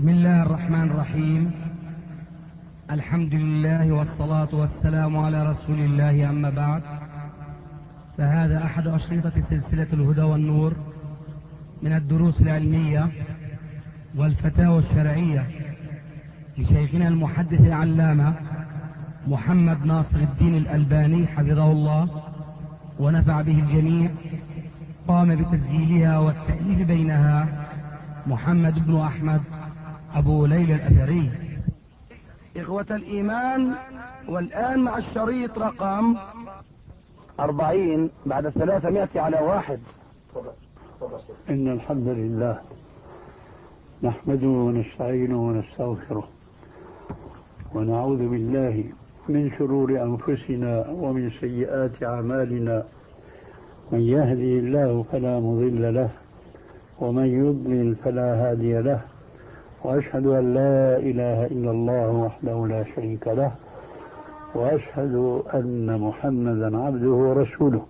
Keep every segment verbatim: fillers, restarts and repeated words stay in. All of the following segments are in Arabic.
بسم الله الرحمن الرحيم. الحمد لله والصلاة والسلام على رسول الله، أما بعد، فهذا أحد أشرطة سلسلة الهدى والنور من الدروس العلمية والفتاوى الشرعية لشيخنا المحدث العلامة محمد ناصر الدين الألباني حفظه الله ونفع به الجميع. قام بتسجيلها والتأليف بينها محمد بن أحمد أبو ليلى الأثري. إخوة الإيمان، والآن مع الشريط رقم أربعين بعد ثلاثمائة على واحد. إن الحمد لله نحمده ونستعينه ونستغفره ونعوذ بالله من شرور أنفسنا ومن سيئات أعمالنا. من يهدي الله فلا مضل له ومن يضلل فلا هادي له، وأشهد أن لا إله إلا الله وحده لا شريك له، وأشهد أن محمدا عبده ورسوله.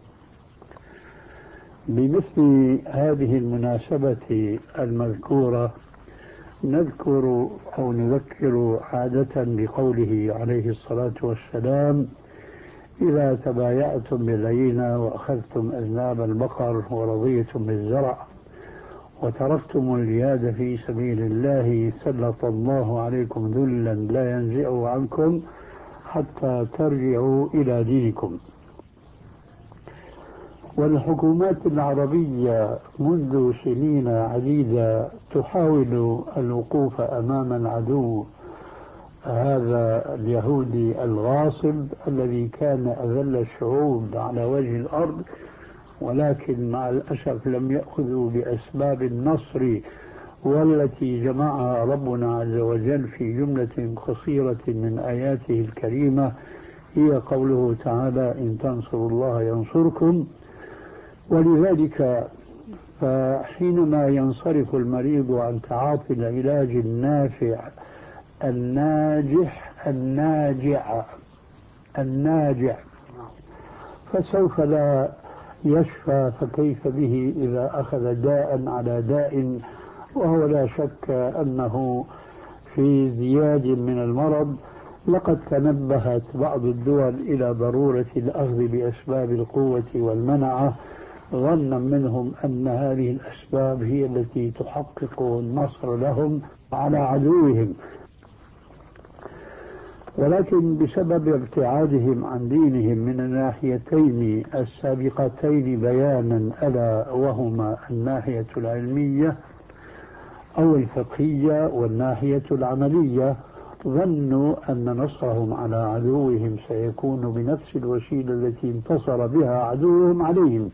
بمثل هذه المناسبة المذكورة نذكر أو نذكر عادة بقوله عليه الصلاة والسلام: إذا تبايعتم بالعينة وأخذتم أذناب البقر ورضيتم بالزرع وتركتم الجهاد في سبيل الله سلط الله عليكم ذلا لا ينزعه عنكم حتى ترجعوا إلى دينكم. والحكومات العربية منذ سنين عديدة تحاول الوقوف أمام العدو هذا اليهودي الغاصب الذي كان أذل الشعوب على وجه الأرض، ولكن مع الأسف لم يأخذوا بأسباب النصر والتي جمعها ربنا عز وجل في جملة قصيرة من آياته الكريمة، هي قوله تعالى: إن تنصروا الله ينصركم. ولذلك فحينما ينصرف المريض عن تعاطي العلاج النافع الناجح الناجع الناجع فسوف لا يشفى، فكيف به إذا أخذ داء على داء، وهو لا شك أنه في ازدياد من المرض. لقد تنبهت بعض الدول إلى ضرورة الأخذ بأسباب القوة والمنعة، ظنا منهم أن هذه الأسباب هي التي تحقق النصر لهم على عدوهم، ولكن بسبب ابتعادهم عن دينهم من الناحيتين السابقتين بيانا، ألا وهما الناحية العلمية أو الفقهية والناحية العملية، ظنوا أن نصرهم على عدوهم سيكون بنفس الوسيلة التي انتصر بها عدوهم عليهم،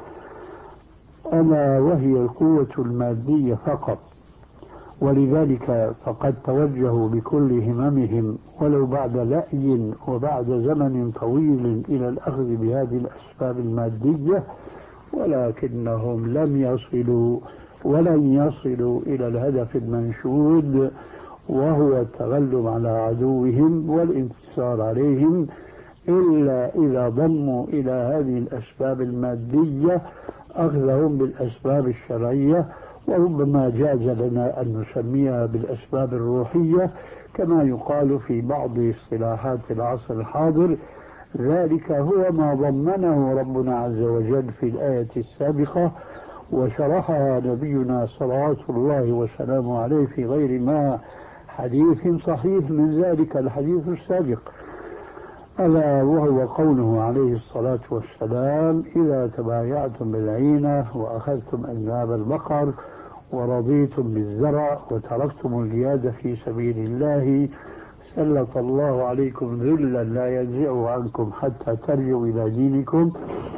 ألا وهي القوة المادية فقط. ولذلك فقد توجهوا بكل هممهم ولو بعد لأي وبعد زمن طويل إلى الأخذ بهذه الأسباب المادية، ولكنهم لم يصلوا ولن يصلوا إلى الهدف المنشود، وهو التغلب على عدوهم والانتصار عليهم، إلا إذا ضموا إلى هذه الأسباب المادية أخذهم بالأسباب الشرعية، وربما جاز لنا أن نسميها بالأسباب الروحية كما يقال في بعض اصطلاحات العصر الحاضر. ذلك هو ما ضمنه ربنا عز وجل في الآية السابقة، وشرحها نبينا صلوات الله وسلامه عليه في غير ما حديث صحيح من ذلك الحديث السابق، ألا وهو قوله عليه الصلاة والسلام: إذا تبايعتم بالعينة وأخذتم أذناب البقر ورضيتم بالزرع وتركتم الجهاد في سبيل الله سلط الله عليكم ذلا لا ينزعه عنكم حتى ترجعوا إلى دينكم.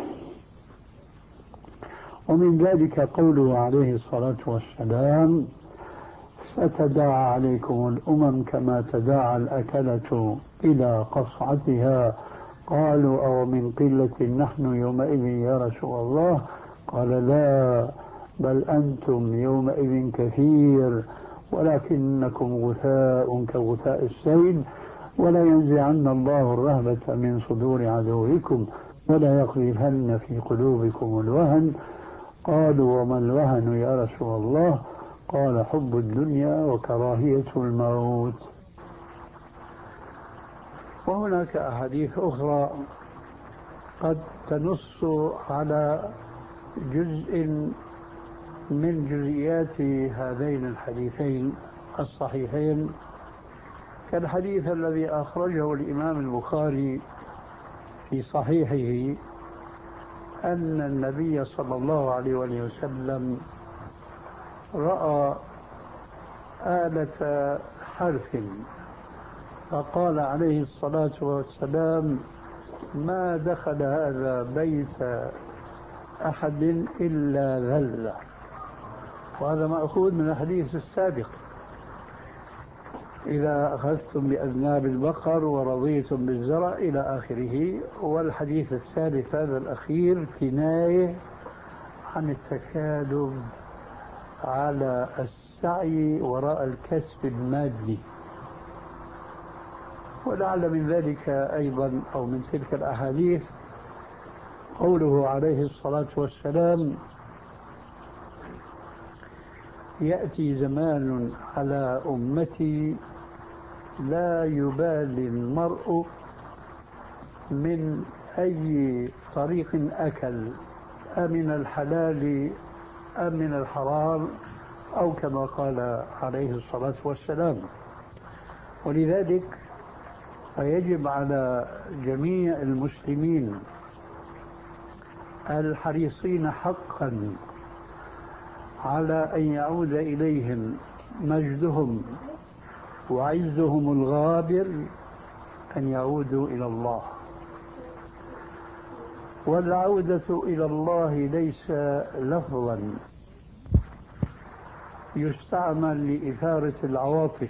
ومن ذلك قوله عليه الصلاة والسلام: ستداعى عليكم الأمم كما تداعى الأكلة إلى قصعتها. قالوا: أو من قلة نحن يومئذ يا رسول الله؟ قال: لا، بل أنتم يومئذ كثير، ولكنكم غثاء كغثاء السيل، ولا ينزعن الله الرهبة من صدور عدوكم ولا يقذفن في قلوبكم الوهن. قالوا: وما الوهن يا رسول الله؟ قال حب الدنيا وكراهية الموت. وهناك أحاديث أخرى قد تنص على جزء من جزئيات هذين الحديثين الصحيحين، كالحديث الذي أخرجه الإمام البخاري في صحيحه أن النبي صلى الله عليه وسلم رأى آلة حرث فقال عليه الصلاة والسلام: ما دخل هذا بيت أحد إلا ذل. وهذا مأخوذ من الحديث السابق: إذا أخذتم بأذناب البقر ورضيتم بالزرع إلى آخره. والحديث الثالث هذا الأخير كناية عن التكالب على السعي وراء الكسب المادي. ولعل من ذلك أيضا أو من تلك الأحاديث قوله عليه الصلاة والسلام: يأتي زمان على أمتي لا يبالي المرء من أي طريق أكل، أمن الحلال أم من الحرام، أو كما قال عليه الصلاة والسلام. ولذلك فيجب على جميع المسلمين الحريصين حقا على أن يعود إليهم مجدهم وعزهم الغابر أن يعودوا إلى الله. والعودة إلى الله ليس لفظا يستعمل لإثارة العواطف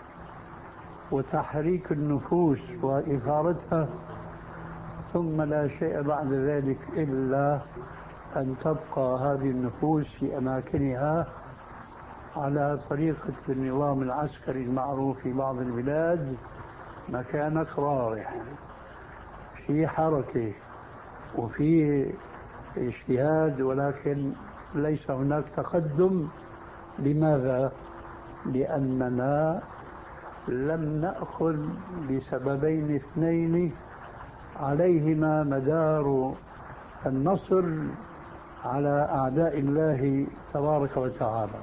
وتحريك النفوس وإثارتها ثم لا شيء بعد ذلك إلا أن تبقى هذه النفوس في أماكنها على طريقة النظام العسكري المعروف في بعض البلاد: مكانك رايح، في حركة وفي اجتهاد ولكن ليس هناك تقدم. لماذا؟ لأننا لم نأخذ بسببين اثنين عليهما مدار النصر على أعداء الله تبارك وتعالى.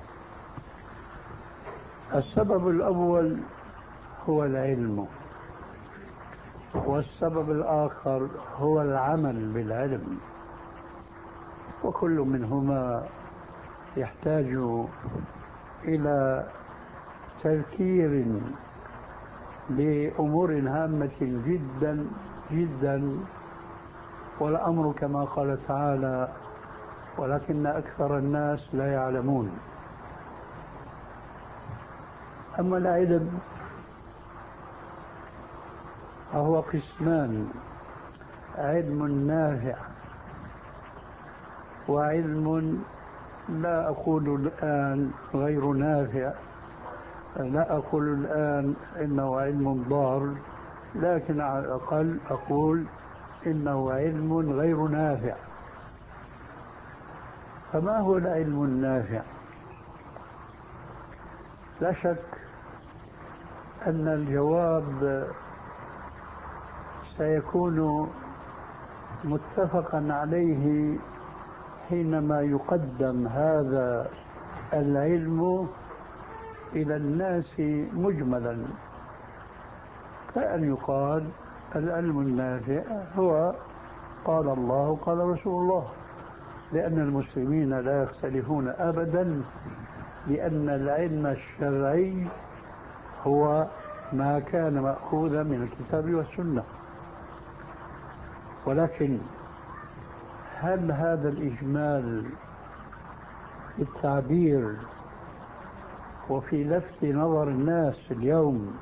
السبب الأول هو العلم، والسبب الآخر هو العمل بالعلم، وكل منهما يحتاج إلى تذكير بأمور هامة جدا جدا. والأمر كما قال تعالى: ولكن أكثر الناس لا يعلمون. أما العلم فهو قسمان: علم نافع وعلم لا أقول الآن غير نافع، لا أقول الآن إنه علم ضار، لكن على الأقل أقول إنه علم غير نافع. فما هو العلم النافع؟ لا شك أن الجواب سيكون متفقا عليه حينما يقدم هذا العلم إلى الناس مجملا، كأن يقال: العلم النافع هو قال الله قال رسول الله. لأن المسلمين لا يختلفون أبدا، لأن العلم الشرعي هو ما كان مأخوذا من الكتاب والسنة. ولكن هل هذا الإجمال في التعبير وفي لفت نظر الناس اليوم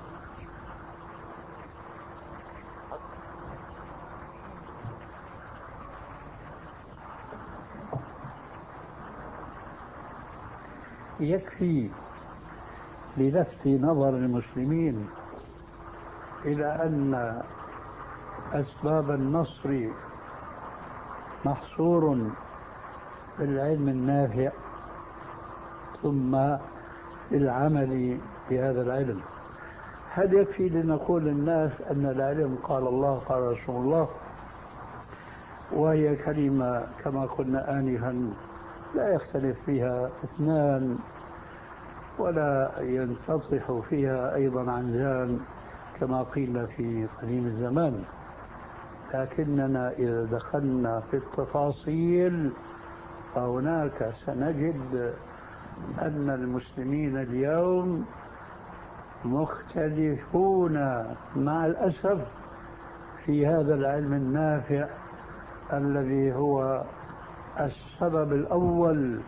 يكفي للفت نظر المسلمين إلى أن أسباب النصر محصور بالعلم النافع، ثم بالعمل بهذا العلم. هل يكفي لنقول للناس أن العلم قال الله قال رسول الله، وهي كلمة كما قلنا آنفا لا يختلف فيها اثنان ولا ينتصح فيها أيضا عنجان كما قيل في قديم الزمان، لكننا إذا دخلنا في التفاصيل فهناك سنجد أن المسلمين اليوم مختلفون مع الأسف في هذا العلم النافع الذي هو السبب الأول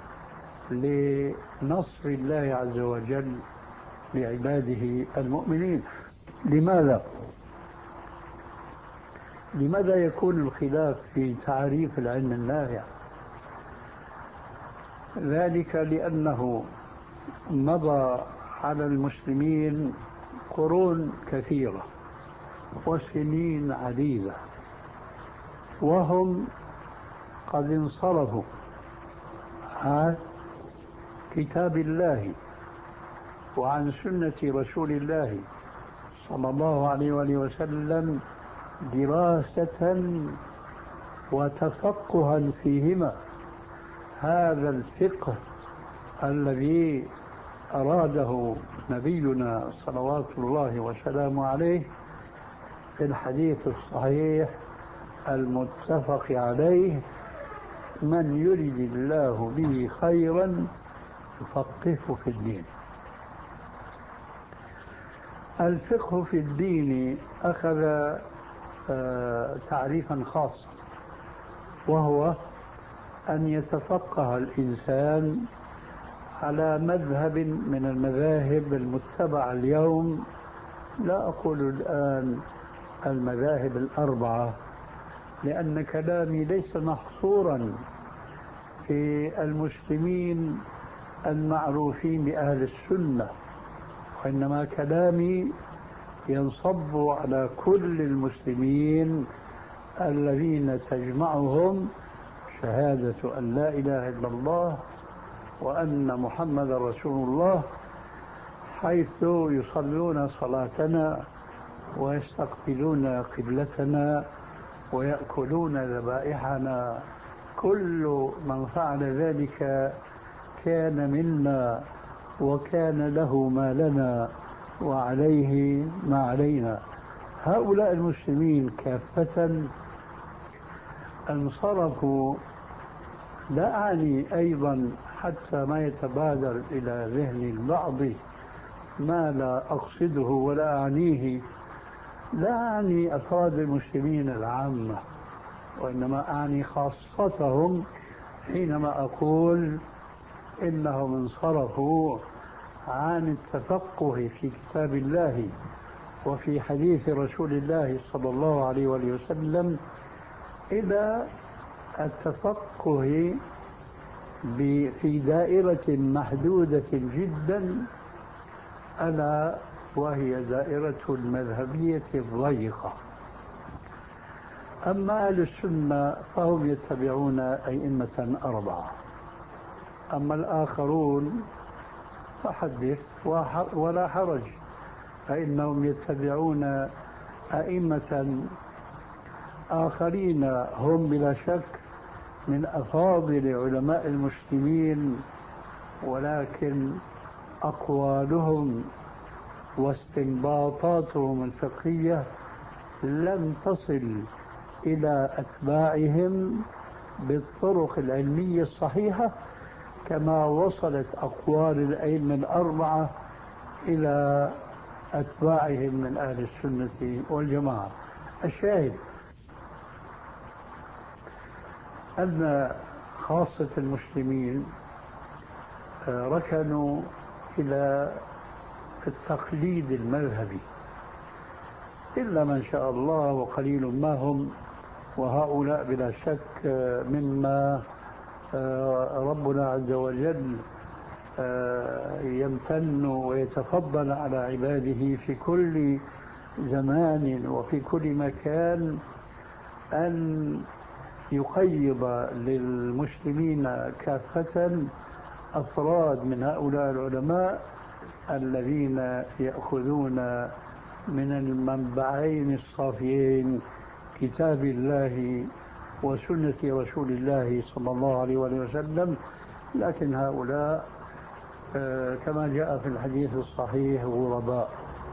لنصر الله عز وجل لعباده المؤمنين. لماذا؟ لماذا يكون الخلاف في تعريف العلم النافع؟ ذلك لأنه مضى على المسلمين قرون كثيرة وسنين عديدة وهم قد انصرفوا عن كتاب الله وعن سنة رسول الله صلى الله عليه وآله وسلم دراسة وتفقها فيهما. هذا الفقه الذي أراده نبينا صلوات الله وسلامه عليه في الحديث الصحيح المتفق عليه: من يرد الله به خيرا يفقهه في الدين. الفقه في الدين أخذ تعريفا خاصا، وهو أن يتفقه الإنسان على مذهب من المذاهب المتبعة اليوم. لا أقول الآن المذاهب الأربعة، لأن كلامي ليس محصورا في المسلمين المعروفين بأهل السنة، وإنما كلامي ينصب على كل المسلمين الذين تجمعهم شهادة أن لا إله إلا الله وأن محمد رسول الله، حيث يصلون صلاتنا ويستقبلون قبلتنا ويأكلون ذبائحنا. كل من فعل ذلك كان منا وكان له ما لنا وعليه ما علينا. هؤلاء المسلمين كافة انصرفوا. لا أعني أيضا حتى ما يتبادر إلى ذهن البعض ما لا أقصده ولا أعنيه، لا أعني أفراد المسلمين العامة، وإنما أعني خاصتهم حينما أقول إنهم انصرفوا عن التفقه في كتاب الله وفي حديث رسول الله صلى الله عليه وسلم إلى التفقه في دائرة محدودة جدا، ألا وهي دائرة المذهبية الضيقة. أما أهل السنة فهم يتبعون أئمة أربعة، أما الآخرون فحدث ولا حرج، فإنهم يتبعون أئمة آخرين هم بلا شك من أفاضل علماء المسلمين، ولكن أقوالهم واستنباطاتهم الفقهية لم تصل إلى أتباعهم بالطرق العلمية الصحيحة كما وصلت أقوال الأئمة الأربعة إلى أتباعهم من أهل السنة والجماعة. الشاهد أن خاصة المسلمين ركنوا إلى التقليد المذهبي إلا من شاء الله وقليل ما هم، وهؤلاء بلا شك مما ربنا عز وجل يمتن ويتفضل على عباده في كل زمان وفي كل مكان أن يقيض للمسلمين كافة أفراد من هؤلاء العلماء الذين يأخذون من المنبعين الصافيين كتاب الله وسنة رسول الله صلى الله عليه وسلم، لكن هؤلاء كما جاء في الحديث الصحيح غرباء.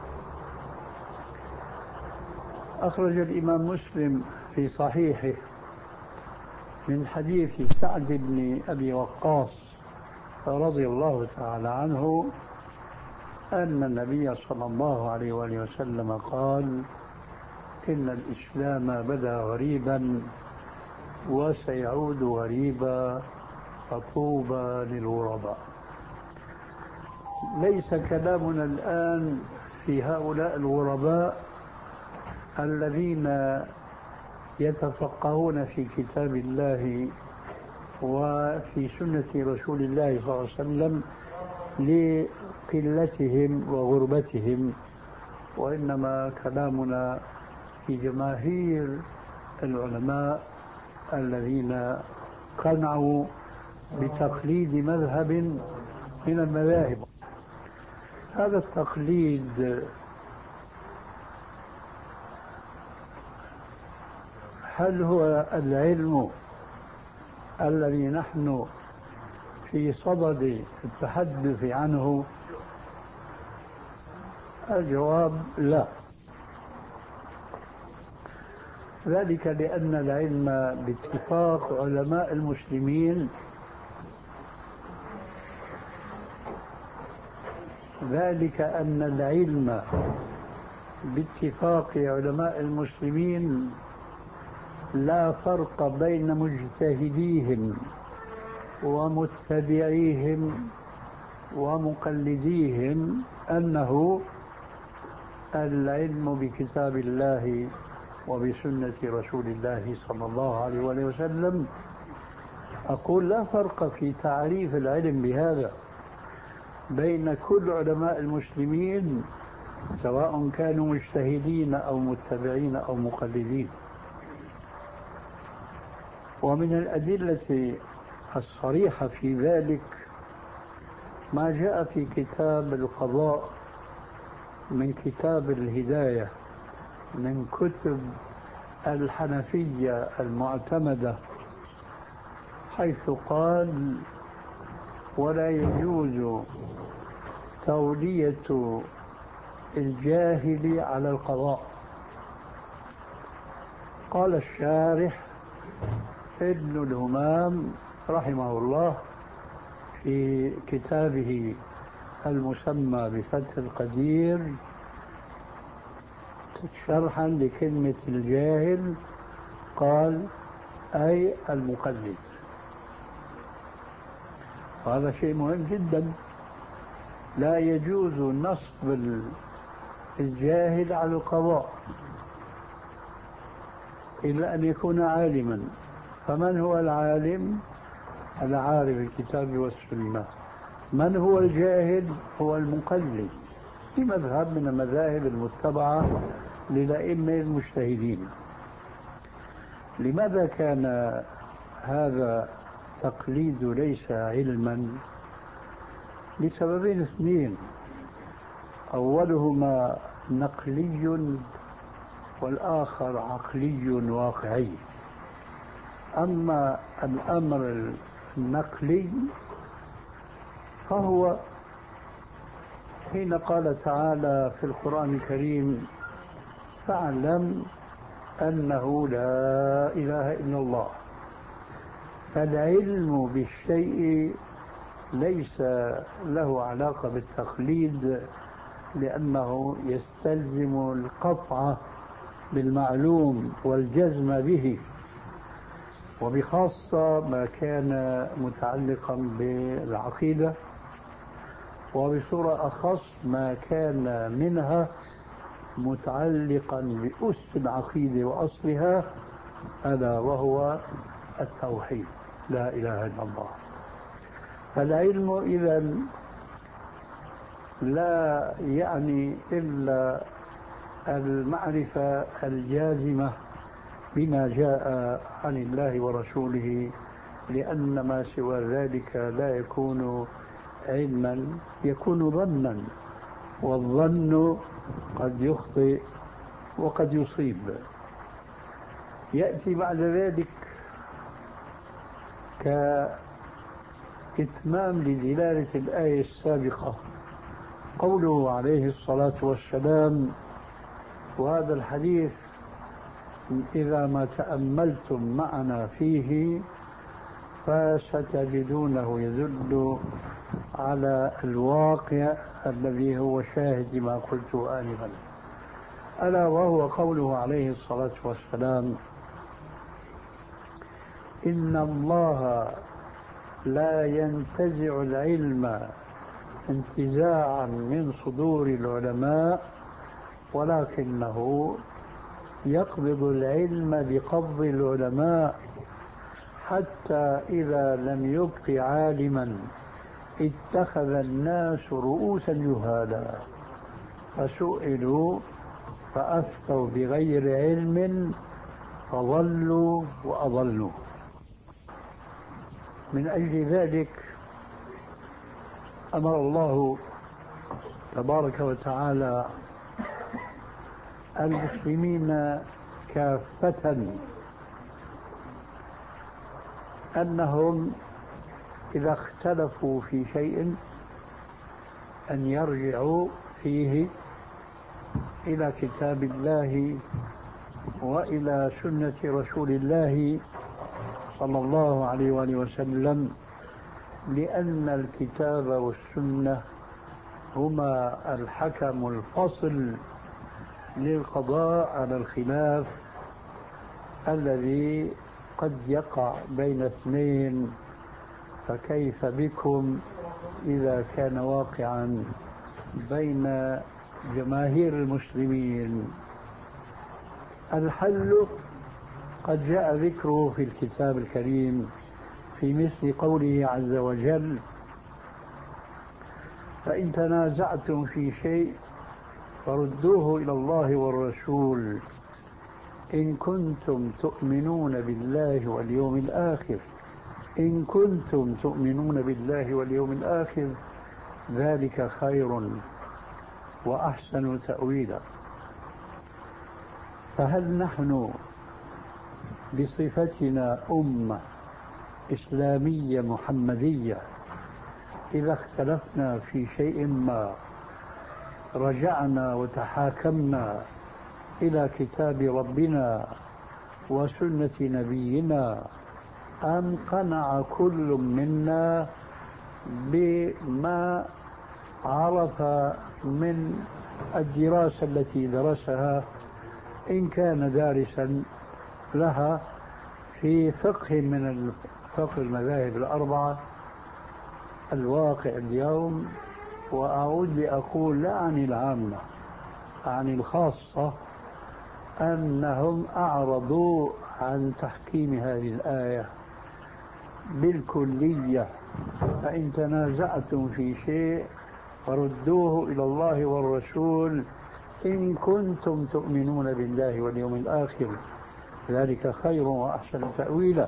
أخرج الإمام مسلم في صحيحه من حديث سعد بن أبي وقاص رضي الله تعالى عنه أن النبي صلى الله عليه وآله وسلم قال: إن الإسلام بدأ غريبا وسيعود غريبا فطوبى للغرباء. ليس كلامنا الآن في هؤلاء الغرباء الذين يتفقهون في كتاب الله وفي سنة رسول الله صلى الله عليه وسلم لقلتهم وغربتهم، وإنما كلامنا في جماهير العلماء الذين قنعوا بتقليد مذهب من المذاهب. هذا التقليد هل هو العلم الذي نحن في صدد التحدث عنه؟ الجواب لا، ذلك لأن العلم باتفاق علماء المسلمين ذلك أن العلم باتفاق علماء المسلمين لا فرق بين مجتهديهم ومتبعيهم ومقلديهم، أنه العلم بكتاب الله وبسنة رسول الله صلى الله عليه وسلم. أقول لا فرق في تعريف العلم بهذا بين كل علماء المسلمين سواء كانوا مجتهدين أو متبعين أو مقلدين. ومن الأدلة الصريحة في ذلك ما جاء في كتاب القضاء من كتاب الهداية من كتب الحنفية المعتمدة، حيث قال: ولا يجوز تولية الجاهل على القضاء. قال الشارح ابن الهمام رحمه الله في كتابه المسمى بفتح القدير شرحا لكلمة الجاهل، قال: أي المقلد. هذا شيء مهم جدا. لا يجوز نصب الجاهل على القضاء إلا أن يكون عالما. فمن هو العالم؟ العارف بالكتاب والسنة. من هو الجاهل؟ هو المقلد في مذهب من المذاهب المتبعة للأئمة المجتهدين. لماذا كان هذا التقليد ليس علما؟ لسببين اثنين: أولهما نقلي والآخر عقلي واقعي. أما الأمر النقلي فهو حين قال تعالى في القرآن الكريم: فاعلم أنه لا إله إلا الله. فالعلم بالشيء ليس له علاقة بالتقليد، لأنه يستلزم القطع بالمعلوم والجزم به، وبخاصة ما كان متعلقا بالعقيدة، وبصورة أخص ما كان منها متعلقا بأس العقيدة وأصلها، ألا وهو التوحيد، لا إله إلا الله. فالعلم إذن لا يعني إلا المعرفة الجازمة بما جاء عن الله ورسوله، لأن ما سوى ذلك لا يكون علما، يكون ظنا والظن قد يخطئ وقد يصيب. يأتي بعد ذلك كإتمام لدلالة الآية السابقة قوله عليه الصلاة والسلام، وهذا الحديث إذا ما تأملتم معنا فيه فستجدونه يدل على الواقع الذي هو شاهد ما قلت آنفا، ألا وهو قوله عليه الصلاة والسلام: إن الله لا ينتزع العلم انتزاعا من صدور العلماء، ولكنه يقبض العلم بقبض العلماء، حتى إذا لم يبق عالما اتخذ الناس رؤوسا جهالا فسئلوا فأفتوا بغير علم فضلوا وأضلوا. من أجل ذلك أمر الله تبارك وتعالى المسلمين كافة أنهم إذا اختلفوا في شيء أن يرجعوا فيه إلى كتاب الله وإلى سنة رسول الله صلى الله عليه وآله وسلم، لأن الكتاب والسنة هما الحكم الفصل للقضاء على الخلاف الذي قد يقع بين اثنين، فكيف بكم إذا كان واقعا بين جماهير المسلمين؟ الحل قد جاء ذكره في الكتاب الكريم في مثل قوله عز وجل: فإن تنازعتم في شيء فردوه إلى الله والرسول إن كنتم تؤمنون بالله واليوم الآخر إن كنتم تؤمنون بالله واليوم الآخر ذلك خير وأحسن تأويلا. فهل نحن بصفتنا أمة إسلامية محمدية إذا اختلفنا في شيء ما رجعنا وتحاكمنا إلى كتاب ربنا وسنة نبينا، أم قنع كل منا بما عرف من الدراسة التي درسها إن كان دارسا لها في فقه من فقه المذاهب الأربعة؟ الواقع اليوم، وأعود لأقول لا عن العامة عن الخاصة، أنهم أعرضوا عن تحكيم هذه الآية بالكلية. فإن تنازعتم في شيء فردوه إلى الله والرسول إن كنتم تؤمنون بالله واليوم الآخر ذلك خير وأحسن تأويلا.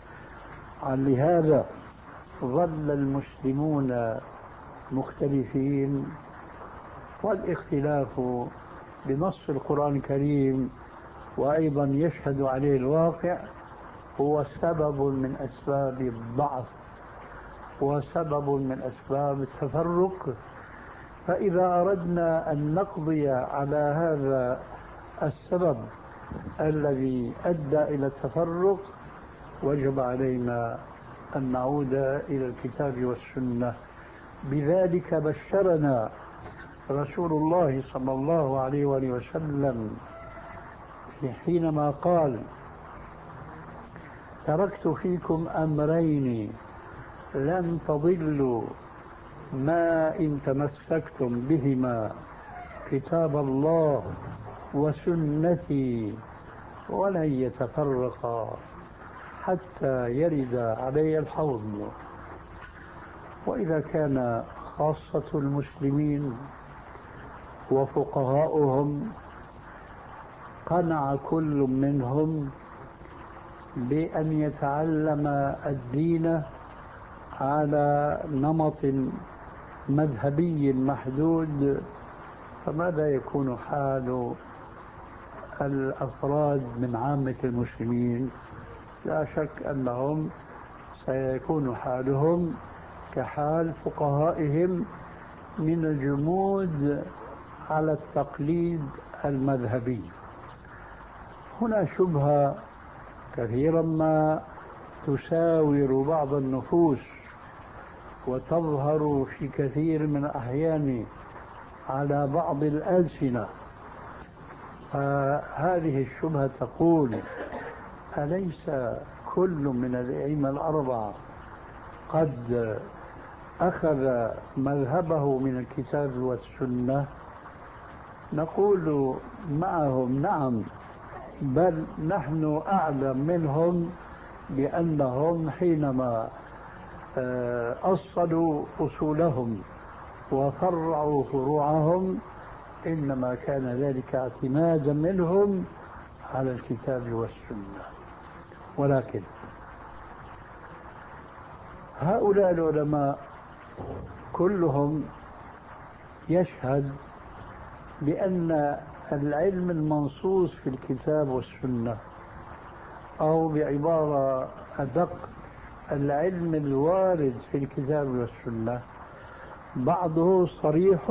لهذا ظل المسلمون مختلفين، والاختلاف بنص القرآن الكريم وأيضا يشهد عليه الواقع هو سبب من أسباب الضعف وسبب من أسباب التفرق. فإذا أردنا أن نقضي على هذا السبب الذي أدى إلى التفرق وجب علينا أن نعود إلى الكتاب والسنة. بذلك بشرنا رسول الله صلى الله عليه وآله وسلم حينما قال: تركت فيكم أمرين لن تضلوا ما إن تمسكتم بهما كتاب الله وسنتي ولن يتفرقا حتى يرد علي الحوض. وإذا كان خاصة المسلمين وفقهاؤهم قنع كل منهم بأن يتعلم الدين على نمط مذهبي محدود فماذا يكون حال الأفراد من عامة المسلمين؟ لا شك أنهم سيكون حالهم كحال فقهائهم من الجمود على التقليد المذهبي. هنا شبهة كثيرا ما تساور بعض النفوس وتظهر في كثير من الأحيان على بعض الألسنة. فهذه الشبهة تقول: أليس كل من الأئمة الأربعة قد أخذ مذهبه من الكتاب والسنة؟ نقول معهم: نعم، بل نحن أعلم منهم بأنهم حينما أصلوا أصولهم وفرعوا فروعهم إنما كان ذلك اعتمادا منهم على الكتاب والسنة. ولكن هؤلاء العلماء كلهم يشهد بأن العلم المنصوص في الكتاب والسنة، أو بعبارة أدق العلم الوارد في الكتاب والسنة، بعضه صريح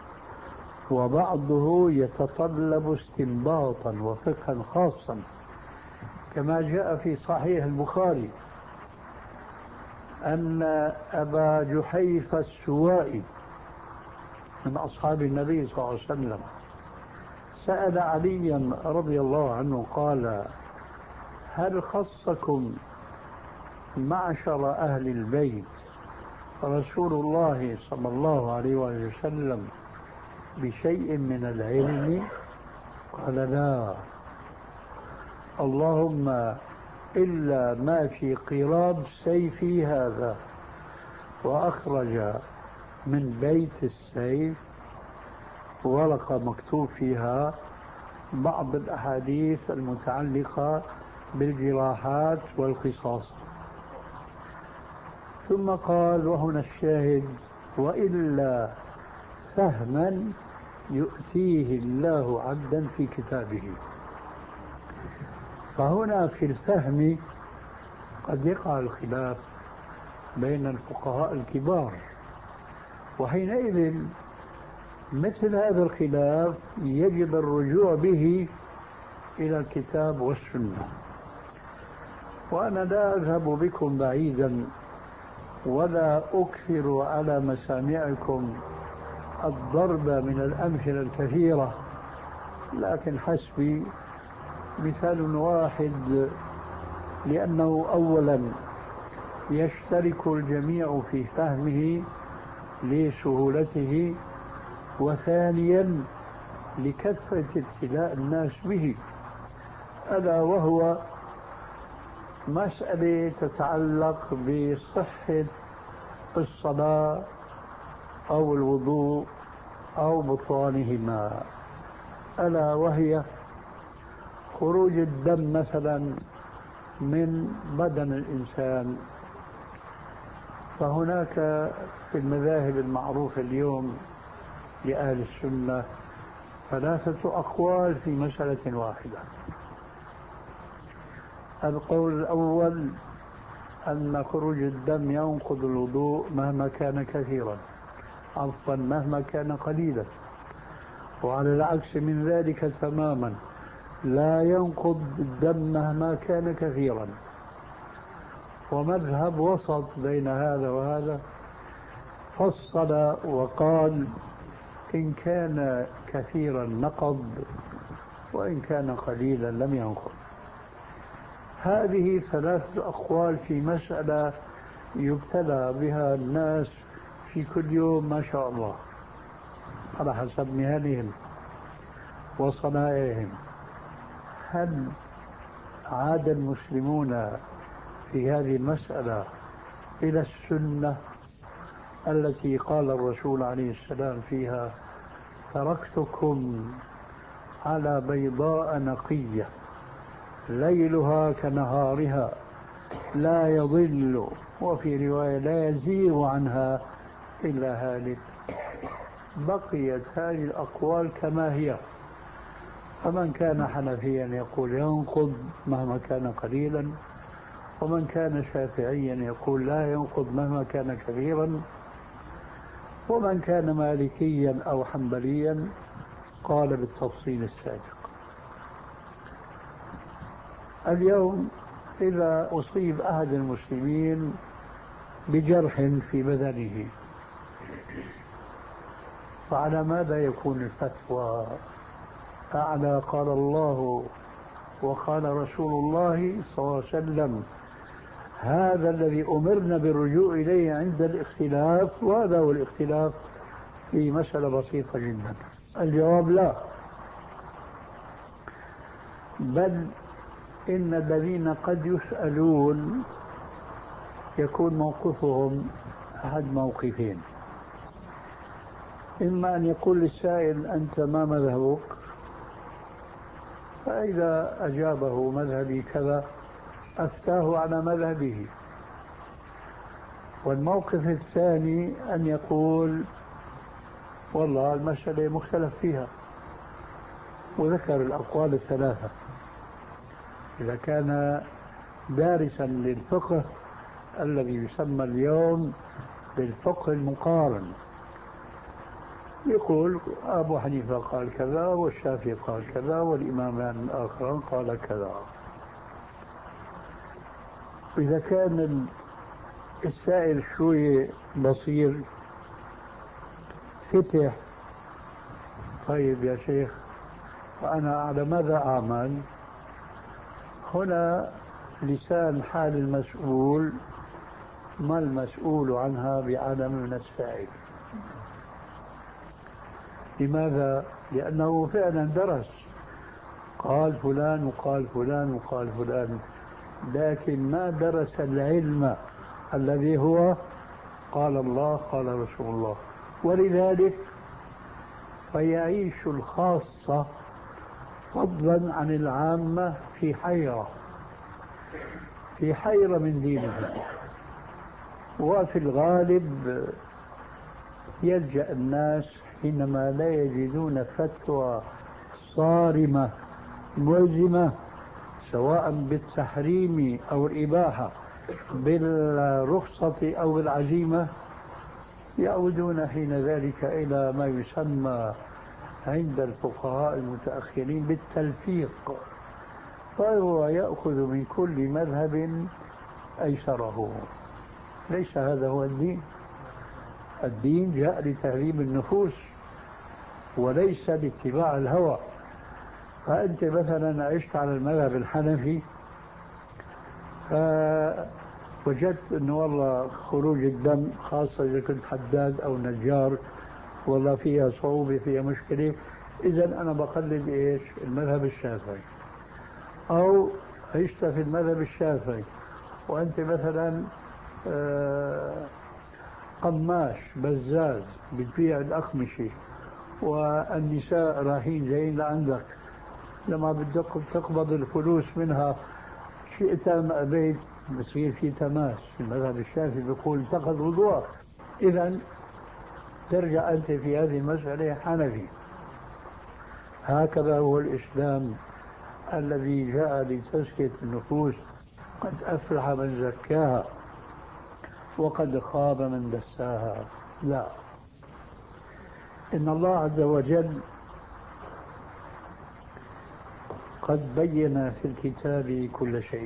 وبعضه يتطلب استنباطا وفقها خاصا، كما جاء في صحيح البخاري أن أبا جحيفة السوائي من أصحاب النبي صلى الله عليه وسلم سأل عليا رضي الله عنه قال: هل خصكم معشر أهل البيت رسول الله صلى الله عليه وسلم بشيء من العلم؟ قال: لا، اللهم إلا ما في قراب سيفي هذا. وأخرج من بيت السيف ورقة مكتوب فيها بعض الأحاديث المتعلقة بالجراحات والقصاص، ثم قال، وهنا الشاهد: وإلا فهما يؤتيه الله عبدا في كتابه. فهنا في الفهم قد يقع الخلاف بين الفقهاء الكبار، وحينئذ مثل هذا الخلاف يجب الرجوع به إلى الكتاب والسنة. وأنا لا أذهب بكم بعيدا ولا أكثر على مسامعكم الضرب من الأمثلة الكثيرة، لكن حسبي مثال واحد، لأنه أولا يشترك الجميع في فهمه لسهولته، وثانيا لكثرة ابتلاء الناس به، ألا وهو مسألة تتعلق بصحة الصلاة أو الوضوء أو بطلانهما، ألا وهي خروج الدم مثلا من بدن الإنسان. فهناك في المذاهب المعروفة اليوم لأهل السنة ثلاثة أقوال في مسألة واحدة. القول الأول أن خروج الدم ينقض الوضوء مهما كان كثيرا، عفوا مهما كان قليلا، وعلى العكس من ذلك تماما، لا ينقض الدم مهما كان كثيرا. ومذهب وسط بين هذا وهذا فصل وقال: إن كان كثيرا نقض، وإن كان قليلا لم ينقض. هذه ثلاثة أقوال في مسألة يبتلى بها الناس في كل يوم ما شاء الله على حسب مهنهم وصنائعهم. هل عاد المسلمون في هذه المسألة إلى السنة التي قال الرسول عليه السلام فيها: تركتكم على بيضاء نقية ليلها كنهارها لا يضل، وفي رواية لا يزيغ عنها إلا هالك؟ بقيت هذه الأقوال كما هي. فمن كان حنفيا يقول ينقض مهما كان قليلا، ومن كان شافعيا يقول لا ينقض مهما كان كثيرا، ومن كان مالكيا أو حنبليا قال بالتفصيل السابق. اليوم إذا أصيب أحد المسلمين بجرح في بدنه فعلى ماذا يكون الفتوى؟ أعلى قال الله وقال رسول الله صلى الله عليه وسلم، هذا الذي أمرنا بالرجوع إليه عند الاختلاف، وهذا هو الاختلاف في مسألة بسيطة جدا. الجواب لا، بل إن الذين قد يسألون يكون موقفهم أحد موقفين: إما أن يقول للسائل أنت ما مذهبك؟ فإذا أجابه مذهبي كذا أفتاه على مذهبه. والموقف الثاني أن يقول والله المسألة مختلف فيها، وذكر الأقوال الثلاثة. إذا كان دارسا للفقه الذي يسمى اليوم بالفقه المقارن، يقول أبو حنيفة قال كذا، والشافعي قال كذا، والإمامان الآخران قال كذا. إذا كان السائل شوي بصير فتح، طيب يا شيخ وأنا على ماذا أعمل؟ هنا لسان حال المسؤول ما المسؤول عنها بعدم من السائل. لماذا؟ لأنه فعلا درس، قال فلان وقال فلان وقال فلان، لكن ما درس العلم الذي هو قال الله قال رسول الله. ولذلك فيعيش الخاصة فضلا عن العامة في حيرة في حيرة من دينه. وفي الغالب يلجأ الناس حينما لا يجدون فتوى صارمة ملزمة سواء بالتحريم أو الإباحة، بالرخصة أو بالعزيمة، يعودون حين ذلك إلى ما يسمى عند الفقهاء المتأخرين بالتلفيق، فهو يأخذ من كل مذهب أيسره. ليس هذا هو الدين. الدين جاء لتهذيب النفوس وليس لاتباع الهوى. فأنت مثلا عشت على المذهب الحنفي فوجدت أنه والله خروج الدم خاصة إذا كنت حداد أو نجار والله فيها صعوبة فيها مشكلة، إذا أنا بقلد إيش؟ المذهب الشافعي. أو عشت في المذهب الشافعي وأنت مثلا قماش بزاز بتبيع الأقمشة والنساء رايحين جايين لعندك، لما بدك تقبض الفلوس منها شئت أم أبيت بصير في تماس. المذهب الشافعي بيقول انتقض وضوءك، إذا ترجع أنت في هذه المسألة حنفي. هكذا هو الإسلام الذي جاء لتزكية النفوس. قد أفلح من زكاها وقد خاب من دساها. لا، إن الله عز وجل قد بين في الكتاب كل شيء،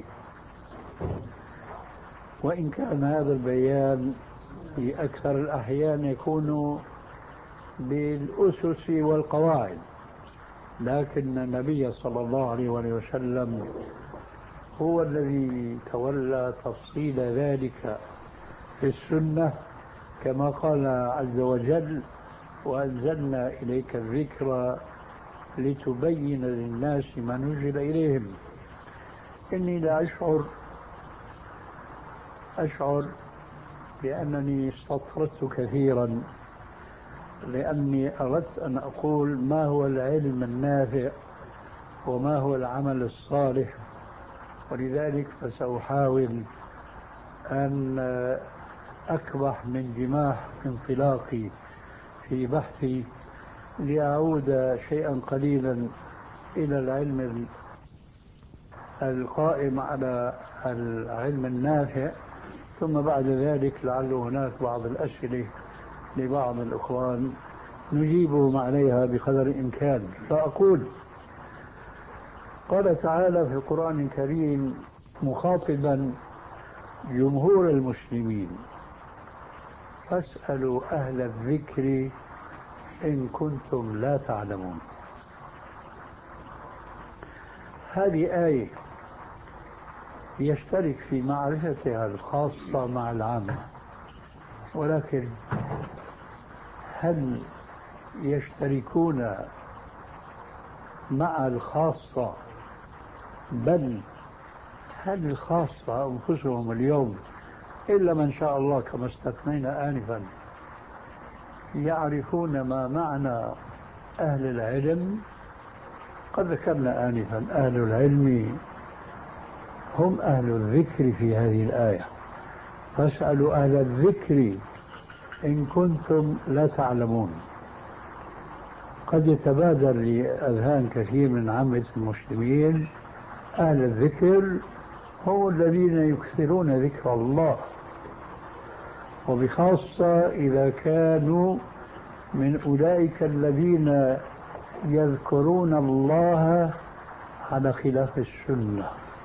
وإن كان هذا البيان في أكثر الأحيان يكون بالأسس والقواعد، لكن النبي صلى الله عليه وسلم هو الذي تولى تفصيل ذلك في السنة، كما قال عز وجل وأنزلنا إليك الذكر لتبين للناس ما نزل إليهم. إني لا أشعر أشعر بأنني استطردت كثيرا، لأني أردت أن أقول ما هو العلم النافع وما هو العمل الصالح، ولذلك فسأحاول أن أكبح من جماح انطلاقي في بحثي لأعود شيئا قليلا إلى العلم القائم على العلم النافع، ثم بعد ذلك لعل هناك بعض الأسئلة لبعض الإخوان نجيبهم عليها بقدر الإمكان. فأقول قال تعالى في القرآن الكريم مخاطبا جمهور المسلمين: فاسألوا أهل الذكر إن كنتم لا تعلمون. هذه آية يشترك في معرفتها الخاصة مع العامة، ولكن هل يشتركون مع الخاصة؟ بل هل الخاصة أنفسهم اليوم إلا من شاء الله كما استثنينا آنفا يعرفون ما معنى أهل العلم؟ قد ذكرنا آنفا أهل العلم هم أهل الذكر في هذه الآية. فاسألوا أهل الذكر إن كنتم لا تعلمون. قد يتبادر لأذهان كثير من عامة المسلمين أهل الذكر هم الذين يكثرون ذكر الله، وبخاصة إذا كانوا من أولئك الذين يذكرون الله على خلاف السنة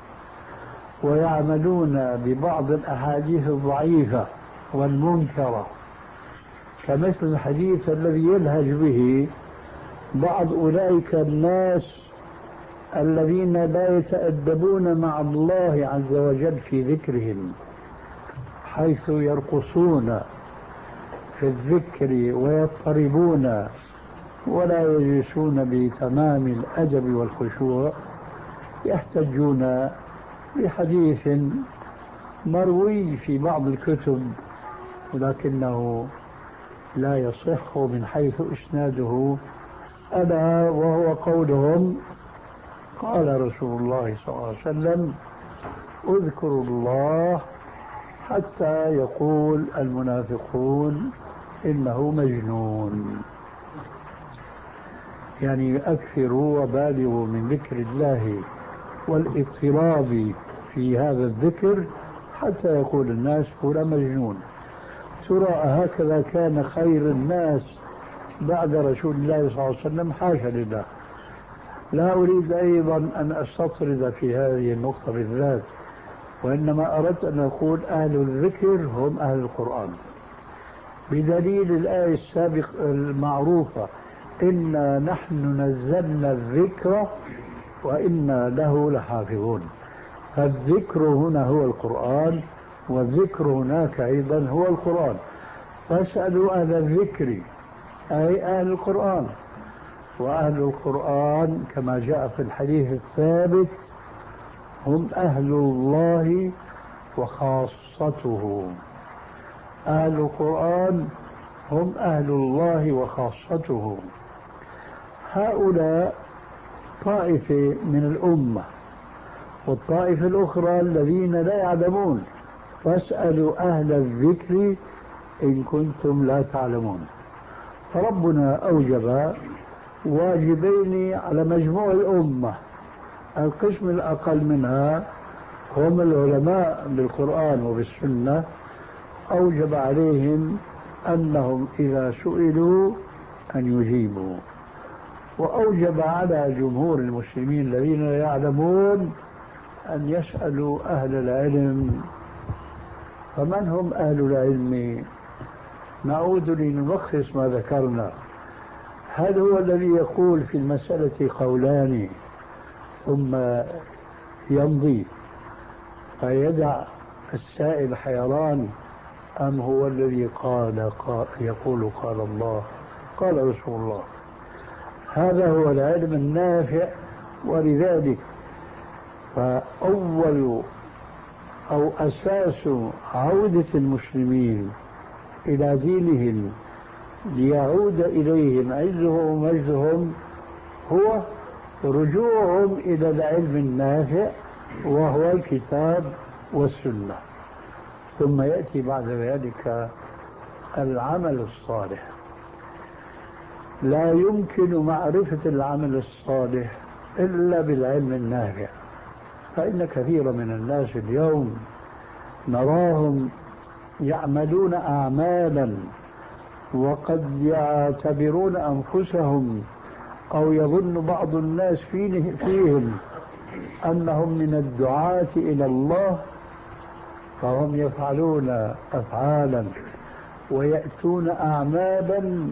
ويعملون ببعض الأحاديث الضعيفة والمنكرة، كمثل الحديث الذي يلهج به بعض أولئك الناس الذين لا يتأدبون مع الله عز وجل في ذكرهم، حيث يرقصون في الذكر ويضطربون ولا يجلسون بتمام الأدب والخشوع. يحتجون بحديث مروي في بعض الكتب ولكنه لا يصح من حيث إسناده، ألا وهو قولهم: قال رسول الله صلى الله عليه وسلم: اذكروا الله حتى يقول المنافقون إنه مجنون. يعني أكثروا وبالغوا من ذكر الله والاضطراب في هذا الذكر حتى يقول الناس فلان مجنون. ترى هكذا كان خير الناس بعد رسول الله صلى الله عليه وسلم؟ حاشا لله. لا أريد أيضا أن أستطرد في هذه النقطة بالذات، وإنما أردت أن أقول أهل الذكر هم أهل القرآن، بدليل الآية السابقة المعروفة: إنا نحن نزلنا الذكر وإنا له لحافظون. فالذكر هنا هو القرآن، والذكر هناك أيضا هو القرآن. فاسألوا أهل الذكر أي أهل القرآن، وأهل القرآن كما جاء في الحديث الثابت هم أهل الله وخاصته. أهل القرآن هم أهل الله وخاصته. هؤلاء طائفة من الأمة، والطائفة الأخرى الذين لا يعلمون. فاسألوا أهل الذكر إن كنتم لا تعلمون. فربنا أوجب واجبين على مجموع الأمة. القسم الأقل منها هم العلماء بالقرآن وبالسنة، أوجب عليهم أنهم إذا سئلوا أن يجيبوا، وأوجب على جمهور المسلمين الذين يعلمون أن يسألوا أهل العلم. فمن هم أهل العلم؟ نعود لنلخص ما ذكرنا. هل هو الذي يقول في المسألة قولان ثم يمضي فيدع السائل حيران، أم هو الذي قال, قال يقول قال الله قال رسول الله؟ هذا هو العلم النافع. ولذلك فأول أو أساس عودة المسلمين إلى دينهم ليعود إليهم عزهم ومجدهم هو رجوعهم إلى العلم النافع وهو الكتاب والسنة، ثم يأتي بعد ذلك العمل الصالح. لا يمكن معرفة العمل الصالح إلا بالعلم النافع. فإن كثير من الناس اليوم نراهم يعملون أعمالا وقد يعتبرون أنفسهم أو يظن بعض الناس فيهم أنهم من الدعاة إلى الله، فهم يفعلون أفعالا ويأتون أعمالا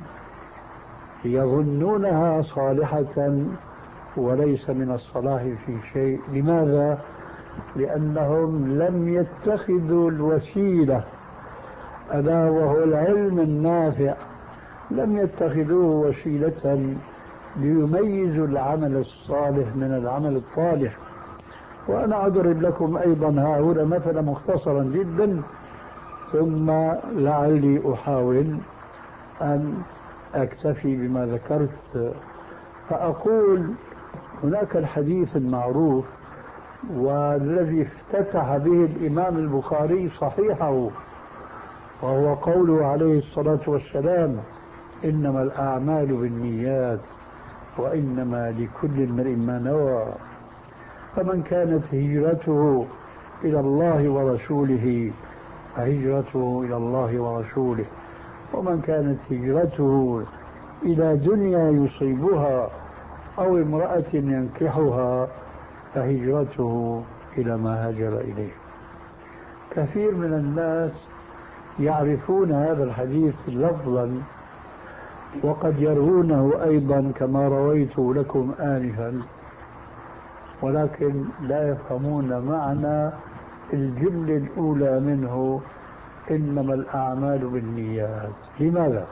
يظنونها صالحة وليس من الصلاح في شيء. لماذا؟ لأنهم لم يتخذوا الوسيلة ألا وهو العلم النافع، لم يتخذوه وسيلة ليميزوا العمل الصالح من العمل الطالح. وأنا أضرب لكم أيضا هنا مثلا مختصرا جدا، ثم لعلي أحاول أن أكتفي بما ذكرت. فأقول هناك الحديث المعروف والذي افتتح به الإمام البخاري صحيحه، وهو قوله عليه الصلاة والسلام: إنما الأعمال بالنيات وإنما لكل امرئ ما نوى، فمن كانت هجرته إلى الله ورسوله فهجرته إلى الله ورسوله، ومن كانت هجرته إلى دنيا يصيبها أو امرأة ينكحها فهجرته إلى ما هاجر إليه. كثير من الناس يعرفون هذا الحديث لفظا وقد يروونه أيضا كما رويت لكم آنفا، ولكن لا يفهمون معنى الجملة الأولى منه: إنما الأعمال بالنيات. لماذا؟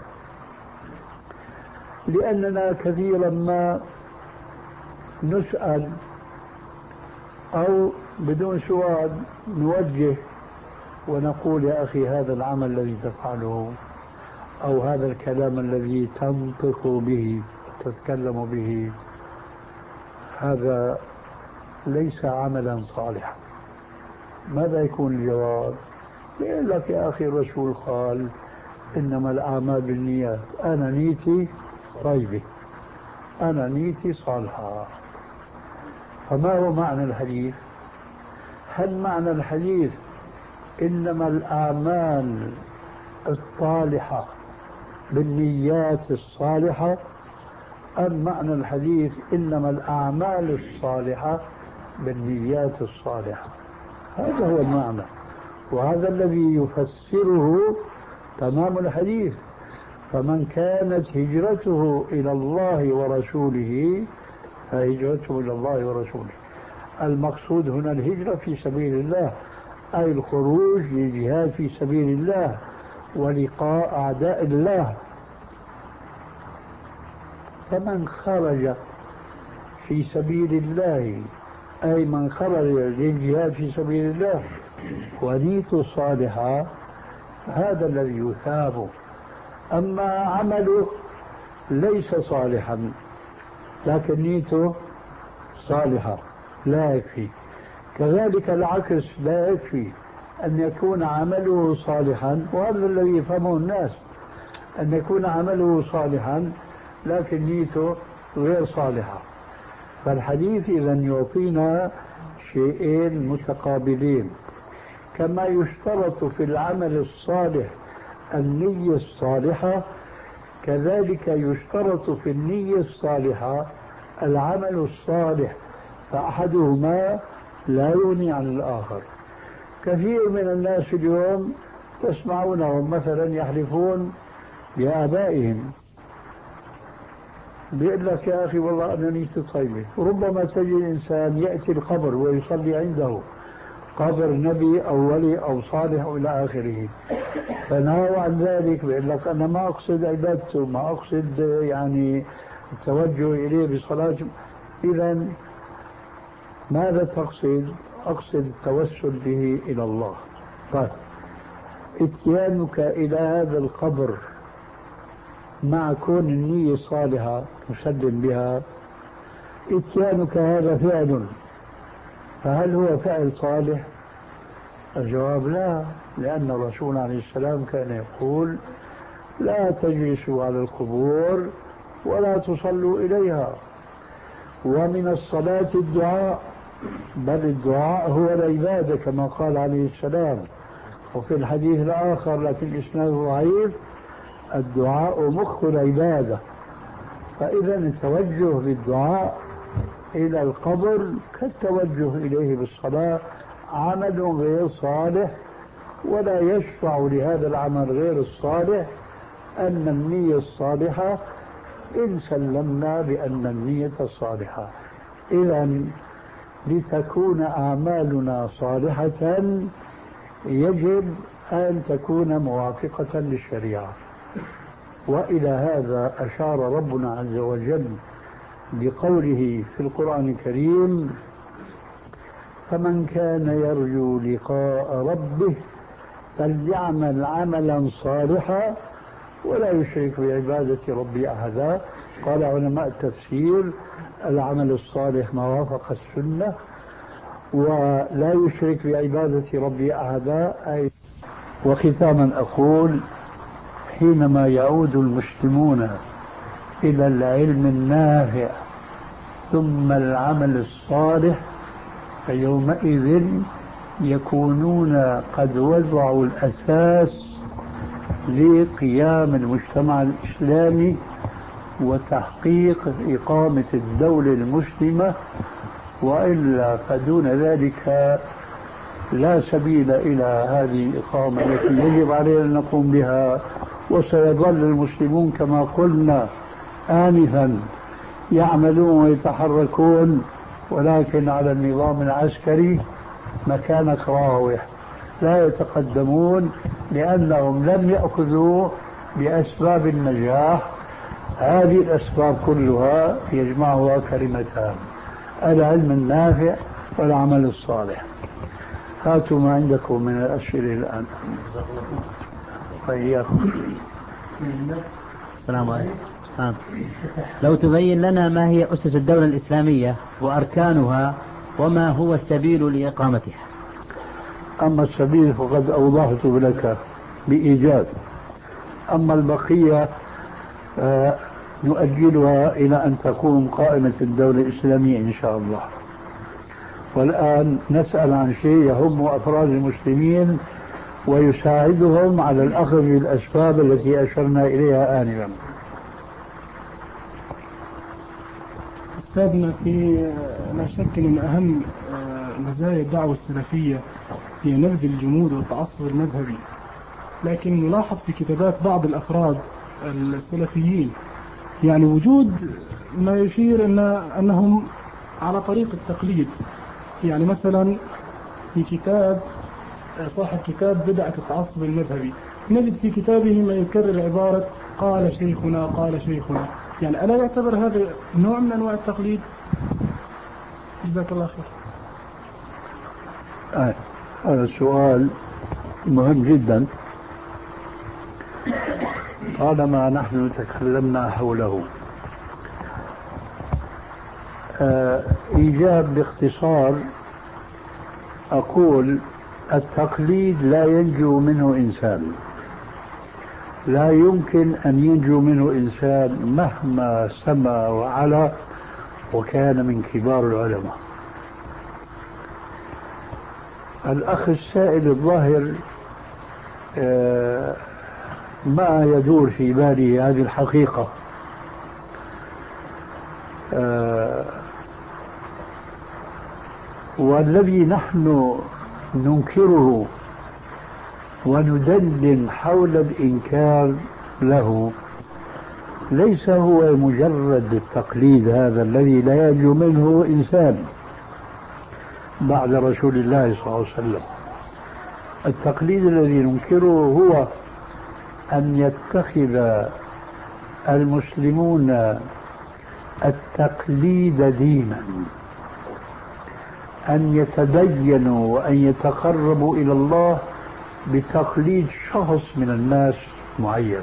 لأننا كثيرا ما نسأل أو بدون سؤال نوجه ونقول: يا أخي هذا العمل الذي تفعله أو هذا الكلام الذي تنطق به تتكلم به هذا ليس عملا صالحا. ماذا يكون الجواب؟ يقول لك: يا أخي الرسول قال إنما الأعمال بالنيات، أنا نيتي طيبة، أنا نيتي صالحة. فما هو معنى الحديث؟ هل معنى الحديث إنما الأعمال الصالحة بالنيات الصالحة، أم معنى الحديث إنما الأعمال الصالحة بالنيات الصالحة؟ هذا هو المعنى، وهذا الذي يفسره تمام الحديث. فمن كانت هجرته إلى الله ورسوله فهجرته إلى الله ورسوله. المقصود هنا الهجرة في سبيل الله، أي الخروج للجهاد في سبيل الله ولقاء أعداء الله. فمن خرج في سبيل الله أي من خرج للجهاد في سبيل الله ونيته صالحة، هذا الذي يثاب. أما عمله ليس صالحا لكن نيته صالحة لا يكفي. كذلك العكس، لا يكفي أن يكون عمله صالحا، وهذا الذي يفهمه الناس، أن يكون عمله صالحا لكن نيته غير صالحة. فالحديث إذن يعطينا شيئين متقابلين: كما يشترط في العمل الصالح النية الصالحة، كذلك يشترط في النية الصالحة العمل الصالح، فأحدهما لا يغني عن الآخر. كثير من الناس اليوم تسمعونهم مثلا يحلفون بآبائهم، بيقول لك: يا أخي والله أنا نيتي طيبة. ربما تجد إنسان يأتي القبر ويصلي عنده، قبر نبي أو ولي أو صالح إلى آخره، فنهى عن ذلك، بيقول لك: أنا ما أقصد عبادته، ما أقصد يعني التوجه إليه بصلاة. إذا ماذا تقصد؟ أقصد التوسل به إلى الله. طيب، اتيانك إلى هذا القبر مع كون النية صالحة مسلم بها، اتيانك هذا فعل، فهل هو فعل صالح؟ الجواب لا، لأن الرسول عليه السلام كان يقول: لا تجلسوا على القبور ولا تصلوا إليها. ومن الصلاة الدعاء، بل الدعاء هو العبادة كما قال عليه السلام. وفي الحديث الآخر لكن إسناده ضعيف: الدعاء مخ العبادة. فإذا التوجه بالدعاء إلى القبر كالتوجه إليه بالصلاة، عمل غير صالح، ولا يشفع لهذا العمل غير الصالح أن النية الصالحة إن سلمنا بأن النية الصالحة. إذا لتكون أعمالنا صالحة يجب أن تكون موافقة للشريعة. وإلى هذا أشار ربنا عز وجل بقوله في القرآن الكريم: فمن كان يرجو لقاء ربه فليعمل عملا صالحا ولا يشرك بعبادة ربه أحدا. قال علماء التفسير: العمل الصالح ما وافق السنة، ولا يشرك بعبادة ربه أحدا. أي وختاما أقول: حينما يعود المسلمون إلى العلم النافع ثم العمل الصالح فيومئذ يكونون قد وضعوا الأساس لقيام المجتمع الإسلامي وتحقيق إقامة الدولة المسلمة. وإلا فدون ذلك لا سبيل إلى هذه الإقامة التي يجب علينا أن نقوم بها. وسيظل المسلمون كما قلنا آنفا يعملون ويتحركون، ولكن على النظام العسكري مكانك راوح، لا يتقدمون لأنهم لم يأخذوا بأسباب النجاح. هذه الأسباب كلها يجمعها كلمتان: العلم النافع والعمل الصالح. هاتوا ما عندكم من الأسئلة الآن. وإياكم. السلام عليكم. لو تبين لنا ما هي أسس الدولة الإسلامية وأركانها وما هو السبيل لإقامتها. أما السبيل فقد أوضحته لك بإيجاز، أما البقية آه نؤجلها إلى أن تقوم قائمة الدولة الإسلامية إن شاء الله. والآن نسأل عن شيء يهم أفراد المسلمين ويساعدهم على الأخذ بالأسباب التي أشرنا إليها آنفا. أستاذنا، في لا شك أن أهم مزايا الدعوة السلفية هي نبذ الجمود والتعصب المذهبي، لكن نلاحظ في كتابات بعض الأفراد السلفيين يعني وجود ما يشير إن أنهم على طريق التقليد. يعني مثلا في كتاب صاحب كتاب بدعة التعصب المذهبي نجد في كتابه ما يكرر عبارة قال شيخنا قال شيخنا. يعني ألا يعتبر هذا نوع من أنواع التقليد؟ جزاك الله خير. آه. هذا السؤال مهم جدا طالما نحن تكلمنا حوله. آه. إيجاب باختصار أقول: التقليد لا ينجو منه إنسان، لا يمكن أن ينجو منه إنسان مهما سمى وعلى وكان من كبار العلماء. الأخ السائل الظاهر ما يدور في بالي هذه الحقيقة. والذي نحن ننكره وندندن حول الإنكار له ليس هو مجرد التقليد هذا الذي لا ينجو منه إنسان بعد رسول الله صلى الله عليه وسلم. التقليد الذي ننكره هو أن يتخذ المسلمون التقليد دينا، أن يتدينوا وأن يتقربوا إلى الله بتقليد شخص من الناس معين.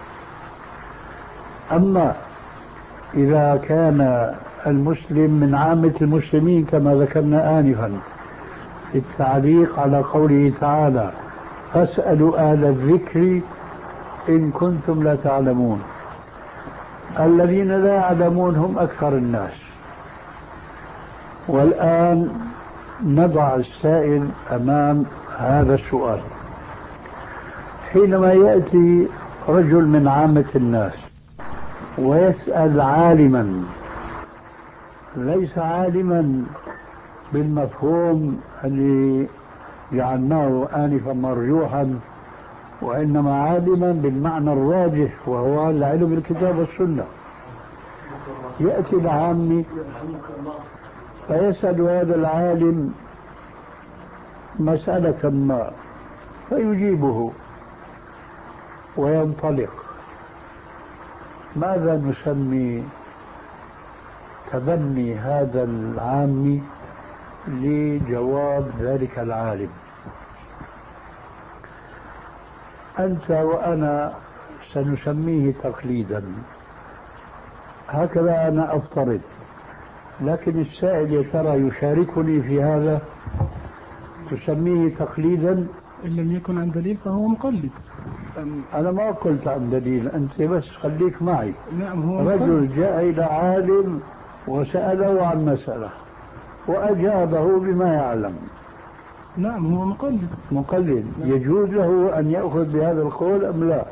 أما إذا كان المسلم من عامة المسلمين كما ذكرنا آنفا في التعليق على قوله تعالى: فاسألوا أهل الذكر إن كنتم لا تعلمون، الذين لا يعلمون هم أكثر الناس. والآن نضع السائل أمام هذا السؤال. حينما يأتي رجل من عامة الناس ويسأل عالما ليس عالما بالمفهوم اللي جعلناه آنفا مرجوحا، وإنما عالما بالمعنى الراجح وهو العلم بالكتاب والسنة، يأتي العامي فيسأل هذا العالم مسألة ما فيجيبه وينطلق. ماذا نسمي تبني هذا العامي لجواب ذلك العالم؟ أنت وأنا سنسميه تقليدا، هكذا أنا أفترض، لكن السائل يا ترى يشاركني في هذا؟ تسميه تقليدا؟ إن لم يكن عن دليل فهو مقلد. أنا ما قلت عن دليل، أنت بس خليك معي. نعم، هو رجل جاء إلى عالم وسأله عن مسألة وأجابه بما يعلم. نعم، هو مقلد. مقلد. يجوز له أن يأخذ بهذا القول أم لا؟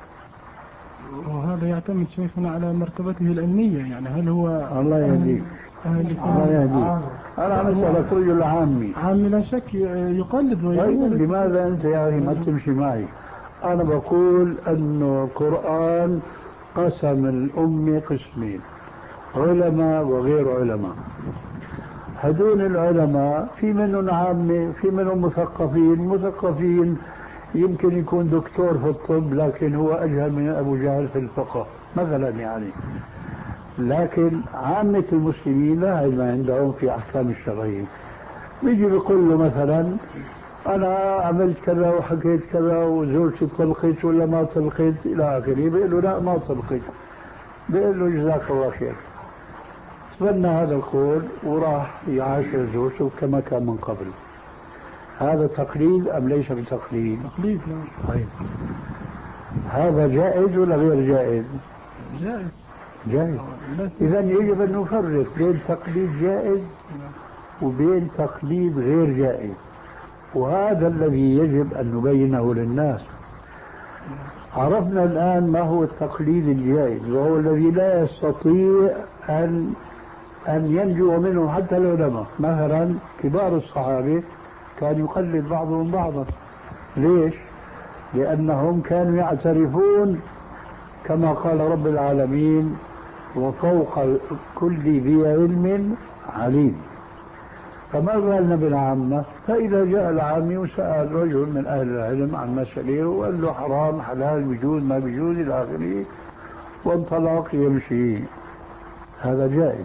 وهذا يعتمد شيخنا على مرتبته العلمية، يعني هل هو الله يهديك. الله يهديك. أنا عم أسألك رجل عامي. عامي لا شك يقلد ويقلد. لماذا أنت يا أخي ما تمشي معي؟ أنا بقول أنه القرآن قسم الأمة قسمين، علماء وغير علماء. هدول العلماء في منهم عامة، في منهم مثقفين. مثقفين يمكن يكون دكتور في الطب لكن هو أجهل من أبو جهل في الفقه مثلا يعني. لكن عامة المسلمين لا علم عندهم في أحكام الشرعية. بيجي بيقول له مثلا أنا عملت كذا وحكيت كذا وزوجتي طلقت ولا ما طلقت إلى آخره، بيقول له لا ما طلقت، بيقول له جزاك الله خير، تبنى هذا القول وراح يعاشر زوجته كما كان من قبل. هذا تقليد أم ليس بتقليد؟ تقليد. طيب هذا جائز ولا غير جائز؟ جائز. جائز. إذا يجب أن نفرق بين تقليد جائز وبين تقليد غير جائز، وهذا الذي يجب أن نبينه للناس. عرفنا الآن ما هو التقليد الجائز، وهو الذي لا يستطيع أن أن ينجو منه حتى العلماء. مثلا كبار الصحابة كان يقلد بعضهم بعضا. ليش؟ لأنهم كانوا يعترفون كما قال رب العالمين وفوق كل ذي علم عليم. فما بالنا بالعامة؟ فإذا جاء العامي وسأل رجل من أهل العلم عن مسألة وقال له حرام حلال بيجوز ما بيجوز إلى آخره وانطلق يمشي، هذا جائز.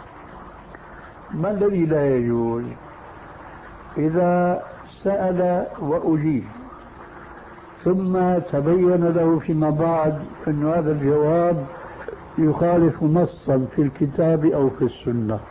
ما الذي لا يجوز؟ إذا سأل وأجيب ثم تبين له فيما بعد أن هذا الجواب يخالف نصا في الكتاب أو في السنة،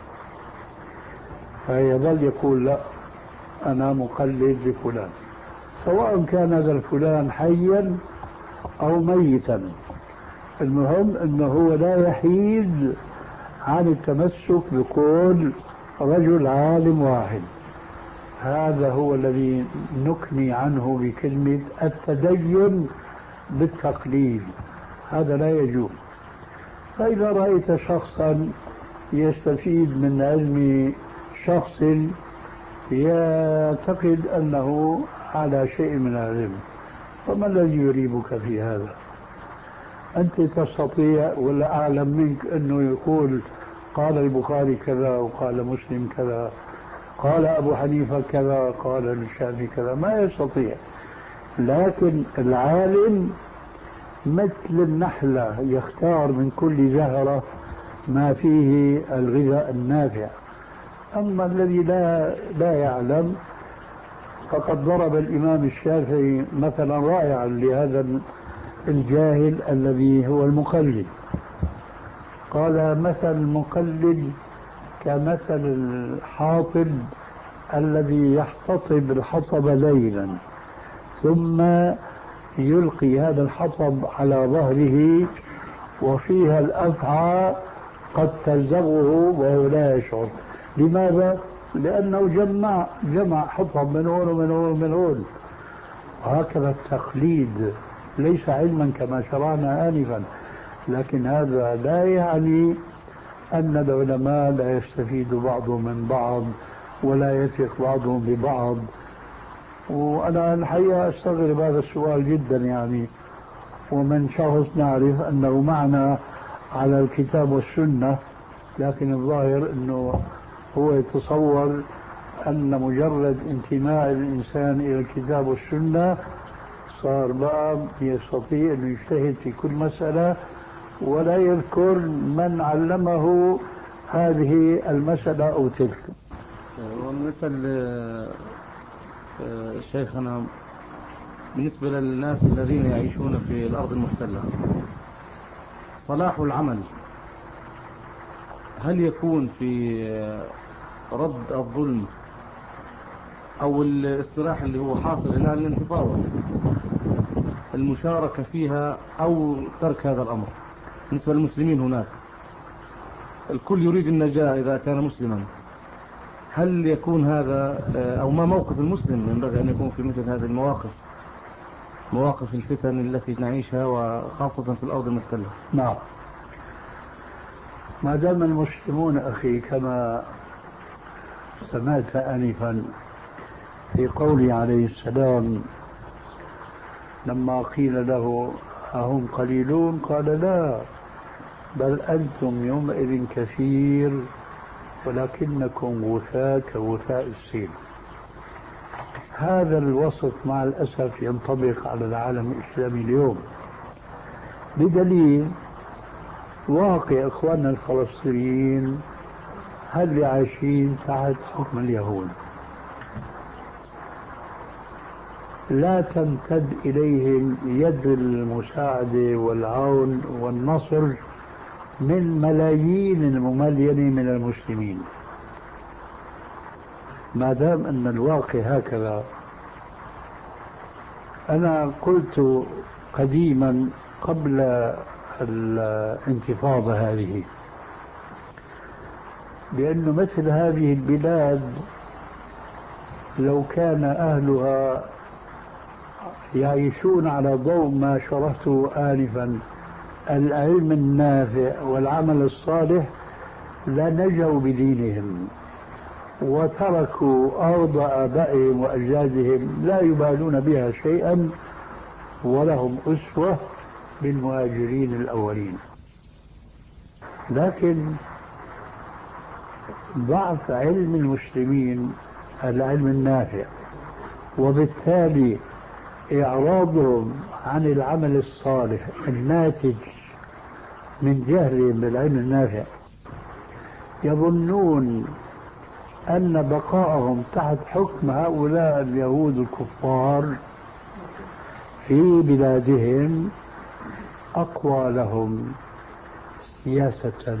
فيظل يقول لا أنا مقلد لفلان، سواء كان هذا الفلان حيا أو ميتا. المهم أنه هو لا يحيد عن التمسك بقول رجل عالم واحد. هذا هو الذي نكني عنه بكلمة التدين بالتقليد، هذا لا يجوز. فإذا رأيت شخصا يستفيد من علم شخص يعتقد أنه على شيء من العلم، فما الذي يريبك في هذا؟ أنت تستطيع ولا أعلم منك أنه يقول قال البخاري كذا وقال مسلم كذا، قال أبو حنيفة كذا، قال الشافعي كذا؟ ما يستطيع. لكن العالم مثل النحلة يختار من كل زهرة ما فيه الغذاء النافع. أما الذي لا لا يعلم فقد ضرب الإمام الشافعي مثلا رائعا لهذا الجاهل الذي هو المقلد. قال مثل المقلد كمثل الحاطب الذي يحتطب الحطب ليلا ثم يلقي هذا الحطب على ظهره وفيها الأفعى قد تلزغه وهو لا يشعر. لماذا؟ لأنه جمع جمع حطهم من هون ومن هون ومن هون. وهكذا التقليد ليس علما كما شرعنا آنفا، لكن هذا لا يعني أن العلماء لا يستفيد بعضهم من بعض ولا يثق بعضهم ببعض. وأنا الحقيقة أستغرب هذا السؤال جدا، يعني ومن شخص نعرف أنه معنا على الكتاب والسنة، لكن الظاهر أنه هو يتصور أن مجرد انتماء الإنسان إلى الكتاب والسنة صار بقى يستطيع أن يجتهد في كل مسألة، ولا يذكر من علمه هذه المسألة أو تلك. ونسأل شيخنا بالنسبة للناس الذين يعيشون في الأرض المحتلة، صلاح العمل هل يكون في رد الظلم أو الاصطلاح اللي هو حاصل الآن الانتفاضة المشاركة فيها أو ترك هذا الأمر؟ بالنسبة للمسلمين هناك الكل يريد النجاة إذا كان مسلما، هل يكون هذا أو ما موقف المسلم ينبغي أن يكون في مثل هذه المواقف، مواقف الفتن التي نعيشها وخاصة في الأرض المحتلة؟ نعم، ما دام المسلمون أخي كما سمعت آنفا في قوله عليه السلام لما قيل له أهم قليلون قال لا بل أنتم يومئذ كثير ولكنكم غثاء كغثاء السيل. هذا الوصف مع الأسف ينطبق على العالم الإسلامي اليوم، بدليل واقع إخواننا الفلسطينيين هل عايشين تحت حكم اليهود، لا تمتد إليهم يد المساعدة والعون والنصر من ملايين المملينة من المسلمين. ما دام أن الواقع هكذا، أنا قلت قديما قبل الانتفاضة هذه بأن مثل هذه البلاد لو كان أهلها يعيشون على ضوء ما شرحته آنفا العلم النافع والعمل الصالح لنجوا بدينهم وتركوا أرض آبائهم وأجدادهم لا يبالون بها شيئا، ولهم أسوة بالمهاجرين الأولين. لكن ضعف علم المسلمين العلم النافع، وبالتالي إعراضهم عن العمل الصالح الناتج من جهلهم بالعلم النافع، يظنون أن بقاءهم تحت حكم هؤلاء اليهود الكفار في بلادهم أقوى لهم سياسة.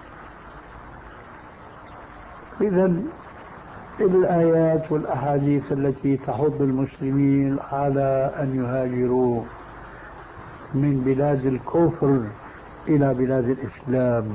إذن الآيات والأحاديث التي تحض المسلمين على أن يهاجروا من بلاد الكفر إلى بلاد الإسلام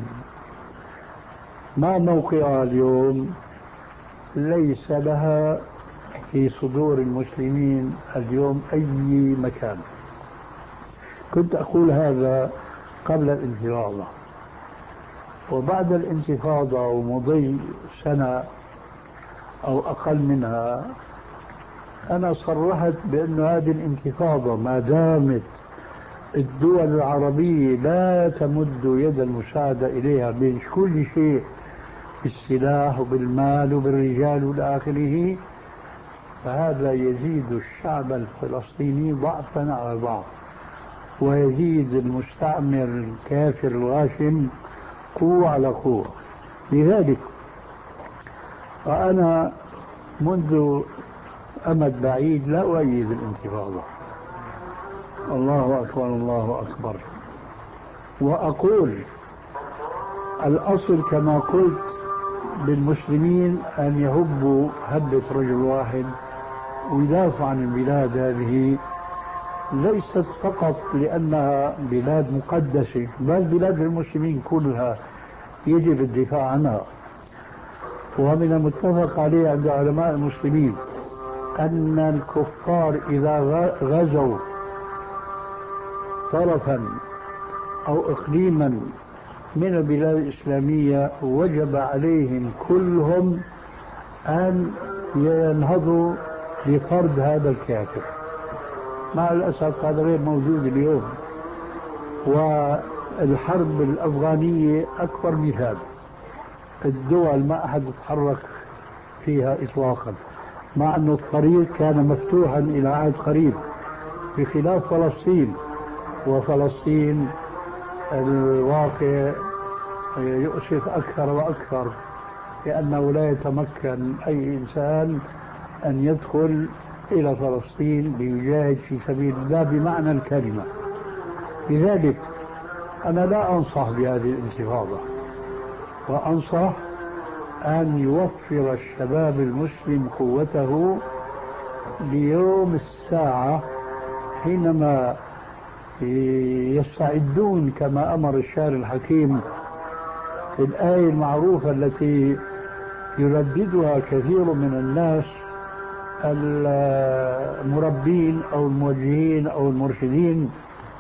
ما موقعها اليوم؟ ليس لها في صدور المسلمين اليوم أي مكان. كنت أقول هذا قبل الانتفاضة، وبعد الانتفاضة ومضي سنة أو أقل منها أنا صرحت بأن هذه الانتفاضة ما دامت الدول العربية لا تمد يد المساعدة إليها بكل شيء، بالسلاح وبالمال وبالرجال والآخره، فهذا يزيد الشعب الفلسطيني ضعفا على ضعف، ويزيد المستعمر الكافر الغاشم قوة على قوة. لذلك وأنا منذ أمد بعيد لا أؤيد الانتفاضة، الله أكبر الله أكبر، وأقول الأصل كما قلت بالمسلمين أن يهبوا هبة رجل واحد ويدافعوا عن البلاد هذه ليست فقط لأنها بلاد مقدسة، بل بلاد المسلمين كلها يجب الدفاع عنها. ومن المتفق عليه عند علماء المسلمين أن الكفار إذا غزوا طرفا أو إقليما من البلاد الإسلامية وجب عليهم كلهم أن ينهضوا لطرد هذا الكافر. مع الأسف هذا غير موجود اليوم، والحرب الأفغانية أكبر مثال. الدول ما أحد يتحرك فيها إطلاقا، مع أن الطريق كان مفتوحا إلى عهد قريب، بخلاف فلسطين. وفلسطين الواقع يؤسف أكثر وأكثر، لأنه لا يتمكن أي إنسان أن يدخل إلى فلسطين ليجاهد في سبيل الله بمعنى الكلمة. لذلك أنا لا أنصح بهذه الانتفاضة، وأنصح أن يوفر الشباب المسلم قوته ليوم الساعة حينما يستعدون كما أمر الشاعر الحكيم في الآية المعروفة التي يرددها كثير من الناس المربين أو الموجهين أو المرشدين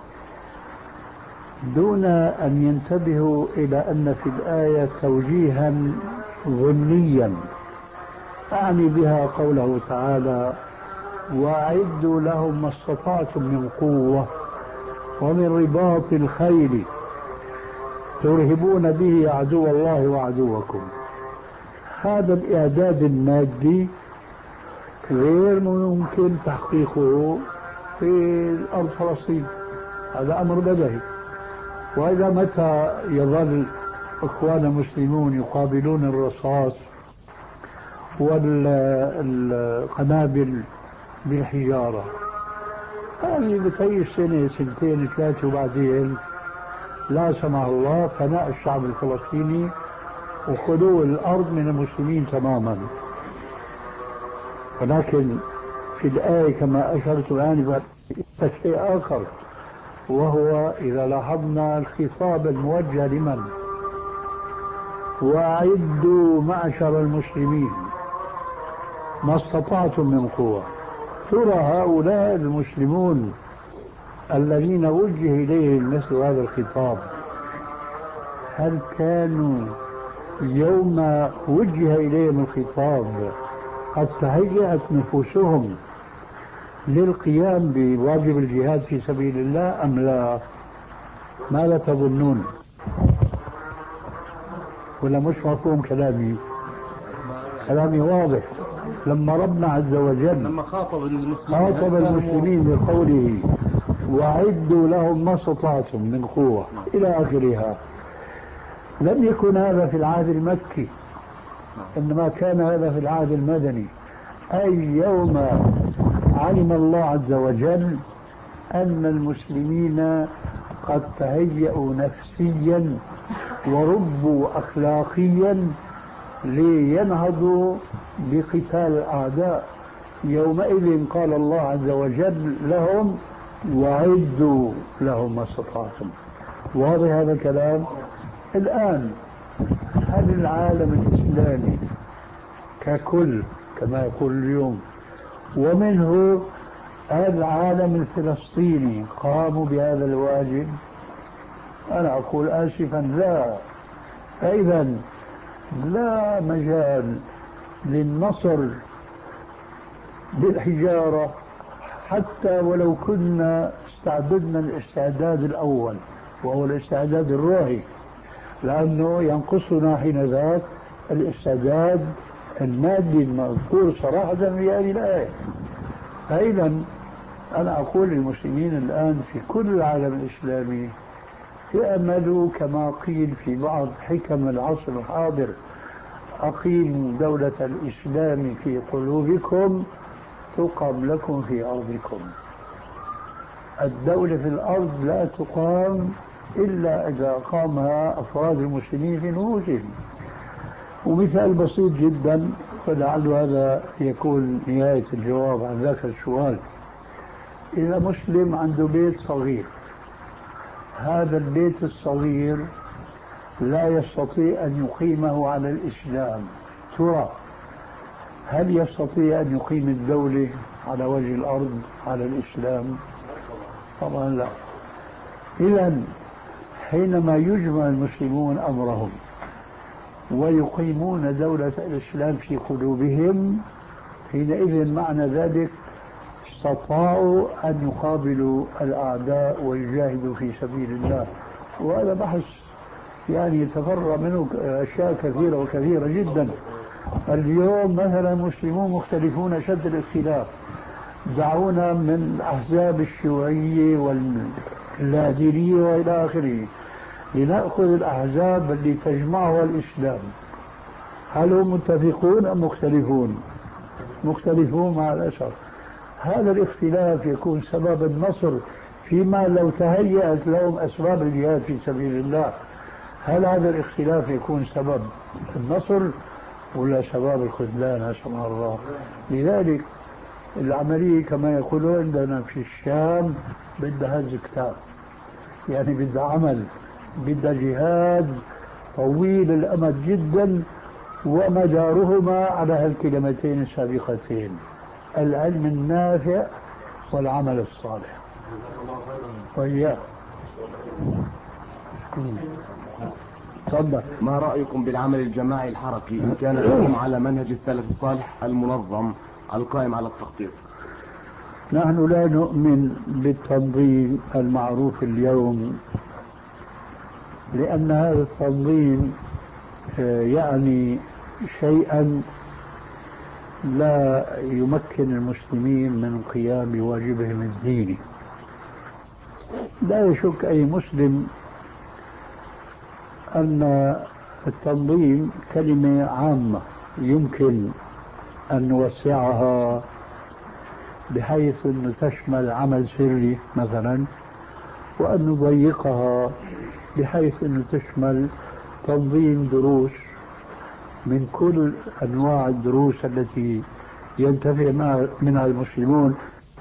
دون أن ينتبهوا إلى أن في الآية توجيها ضمنيا، أعني بها قوله تعالى: وأعدوا لهم ما استطعتم من قوة ومن رباط الخيل ترهبون به عدو الله وعدوكم. هذا الإعداد المادي غير ممكن تحقيقه في الأرض فلسطين، هذا أمر بديهي. وإذا متى يظل إخوان المسلمون يقابلون الرصاص والقنابل بالحجارة؟ هذه بتعيش سنة سنتين ثلاثة وبعدين لا سمح الله فناء الشعب الفلسطيني وخلو الأرض من المسلمين تماما. ولكن في الآية كما أشرت آنفا شيء آخر، وهو إذا لاحظنا الخطاب الموجه لمن؟ وأعدوا معشر المسلمين ما استطعتم من قوة. ترى هؤلاء المسلمون الذين وجه إليهم مثل هذا الخطاب هل كانوا يوم وجه إليهم الخطاب قد تهيأت نفوسهم للقيام بواجب الجهاد في سبيل الله أم لا؟ ماذا تظنون؟ ولا مش مفهوم كلامي؟ كلامي واضح. لما ربنا عز وجل لما خاطب المسلمين, خاطب المسلمين بقوله وأعدوا لهم ما استطعتم من قوة إلى آخرها، لم يكن هذا في العهد المكي، إنما كان هذا في العهد المدني، أي يوم علم الله عز وجل أن المسلمين قد تهيأوا نفسيا وربوا أخلاقيا لينهضوا بقتال الأعداء. يومئذ قال الله عز وجل لهم وأعدوا لهم ما استطعتم. واضح هذا الكلام؟ الآن هل العالم الإسلامي ككل كما يقول اليوم ومنه العالم الفلسطيني قاموا بهذا الواجب؟ أنا أقول آسفا لا. فإذا لا مجال للنصر بالحجارة حتى ولو كنا استعددنا الاستعداد الأول وهو الاستعداد الروحي، لأنه ينقصنا حين ذاك الاستعداد المادي المذكور صراحة في هذه الآية. فإذا أنا أقول للمسلمين الآن في كل العالم الإسلامي يأملوا كما قيل في بعض حكم العصر الحاضر: أقيموا دولة الإسلام في قلوبكم تقام لكم في أرضكم. الدولة في الأرض لا تقام إلا إذا قامها أفراد المسلمين في نفوسهم. ومثال بسيط جدا ولعل هذا يكون نهاية الجواب عن ذاك السؤال: إذا مسلم عنده بيت صغير، هذا البيت الصغير لا يستطيع أن يقيمه على الإسلام، ترى هل يستطيع أن يقيم الدولة على وجه الأرض على الإسلام؟ طبعا لا. إذن حينما يجمع المسلمون أمرهم ويقيمون دولة الإسلام في قلوبهم، حينئذ معنى ذلك استطاعوا أن يقابلوا الأعداء ويجاهدوا في سبيل الله. وهذا بحث يعني يتفرع منه أشياء كثيرة وكثيرة جدا. اليوم مثلا المسلمون مختلفون شد الاختلاف، دعونا من الأحزاب الشيوعية واللادينية وإلى آخره لنأخذ الأحزاب اللي تجمعها الإسلام. هل هم متفقون أم مختلفون؟ مختلفون مع الأسف. هذا الاختلاف يكون سبب النصر فيما لو تهيأت لهم أسباب الجهاد في سبيل الله. هل هذا الاختلاف يكون سبب النصر ولا سبب الخذلان؟ نسأل الله. لذلك العملية كما يقولون عندنا في الشام بدها هز كتاب، يعني بدها عمل، بدها جهاد طويل الأمد جدا، ومدارهما على هالكلمتين السابقتين: العلم النافع والعمل الصالح. طيب تفضل. ما رأيكم بالعمل الجماعي الحركي إن كان يقوم على منهج السلف الصالح المنظم القائم على التخطيط؟ نحن لا نؤمن بالتنظيم المعروف اليوم، لأن هذا التنظيم يعني شيئا لا يمكن المسلمين من قيام بواجبهم الديني. لا يشك أي مسلم أن التنظيم كلمة عامة يمكن أن نوسعها بحيث أن تشمل عمل سري مثلا، وأن نضيقها بحيث أن تشمل تنظيم دروس من كل أنواع الدروس التي ينتفع منها المسلمون.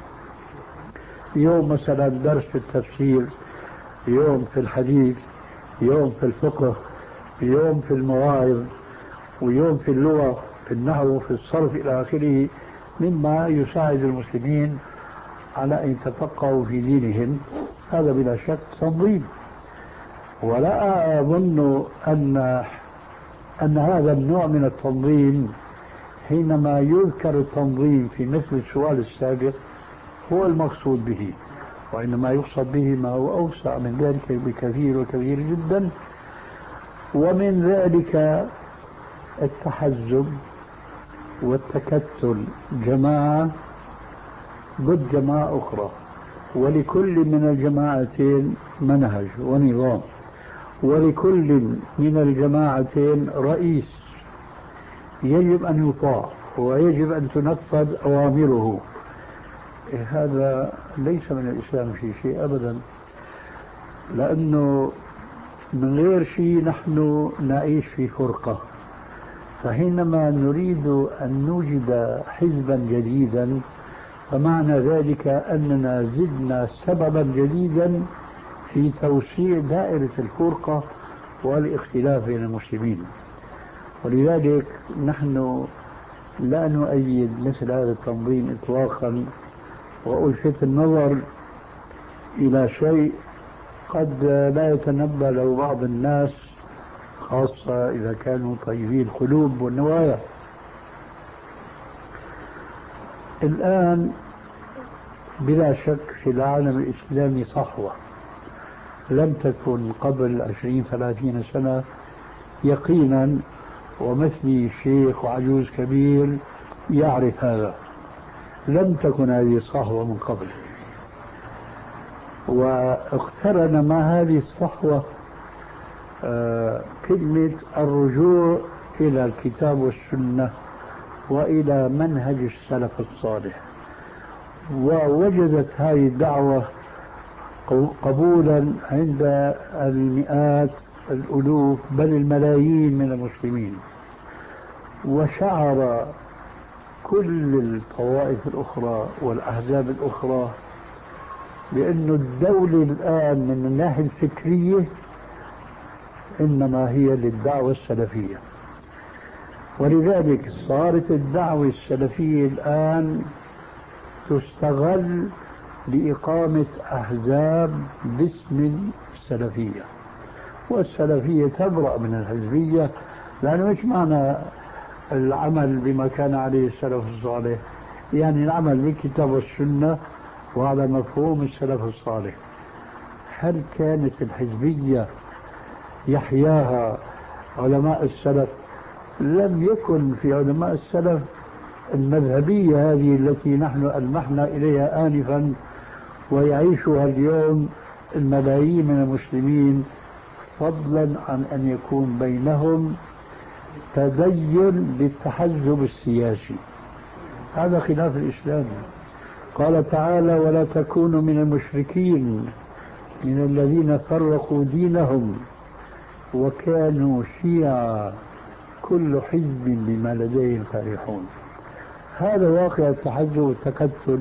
يوم مثلا درس في التفسير، يوم في الحديث، يوم في الفقه، يوم في المواعظ، ويوم في اللغة، في النحو، في الصرف إلى آخره، مما يساعد المسلمين على أن يتفقهوا في دينهم. هذا بلا شك تنظيم. ولا أظن أن أن هذا النوع من التنظيم حينما يذكر التنظيم في مثل السؤال السابق هو المقصود به، وإنما يقصد به ما هو أوسع من ذلك بكثير وكثير جدا. ومن ذلك التحزب والتكتل، جماعة ضد جماعة أخرى، ولكل من الجماعتين منهج ونظام، ولكل من الجماعتين رئيس يجب أن يطاع ويجب أن تنفذ أوامره. هذا ليس من الإسلام في شيء أبدا، لأنه من غير شيء نحن نعيش في فرقة. فحينما نريد أن نوجد حزبا جديدا فمعنى ذلك أننا زدنا سببا جديدا في توسيع دائرة الفرقة والاختلاف بين المسلمين. ولذلك نحن لا نؤيد مثل هذا التنظيم إطلاقا. وألفت النظر إلى شيء قد لا يتنبأ له بعض الناس، خاصة إذا كانوا طيبي القلوب والنوايا. الآن بلا شك في العالم الإسلامي صحوة لم تكن قبل عشرين ثلاثين سنة يقينا، ومثلي شيخ وعجوز كبير يعرف هذا. لم تكن هذه الصحوة من قبل، واقترن مع هذه الصحوة آه كلمة الرجوع إلى الكتاب والسنة وإلى منهج السلف الصالح. ووجدت هذه الدعوة قبولا عند المئات الألوف بل الملايين من المسلمين، وشعر كل الطوائف الأخرى والأحزاب الأخرى بأن الدولة الآن من الناحية الفكرية إنما هي للدعوة السلفية، ولذلك صارت الدعوة السلفية الآن تستغل لإقامة أحزاب باسم السلفية، والسلفية تبرأ من الحزبية، لأنه مش معنى العمل بما كان عليه السلف الصالح، يعني العمل بالكتاب والسنة وعلى مفهوم السلف الصالح. هل كانت الحزبية يحياها علماء السلف؟ لم يكن في علماء السلف المذهبية هذه التي نحن ألمحنا إليها آنفا ويعيشها اليوم الملايين من المسلمين، فضلا عن أن يكون بينهم تدين بالتحزب السياسي. هذا خلاف الإسلام. قال تعالى: ولا تكونوا من المشركين من الذين فرقوا دينهم وكانوا شيعا كل حزب بما لديهم فرحون. هذا واقع التحزب والتكتل.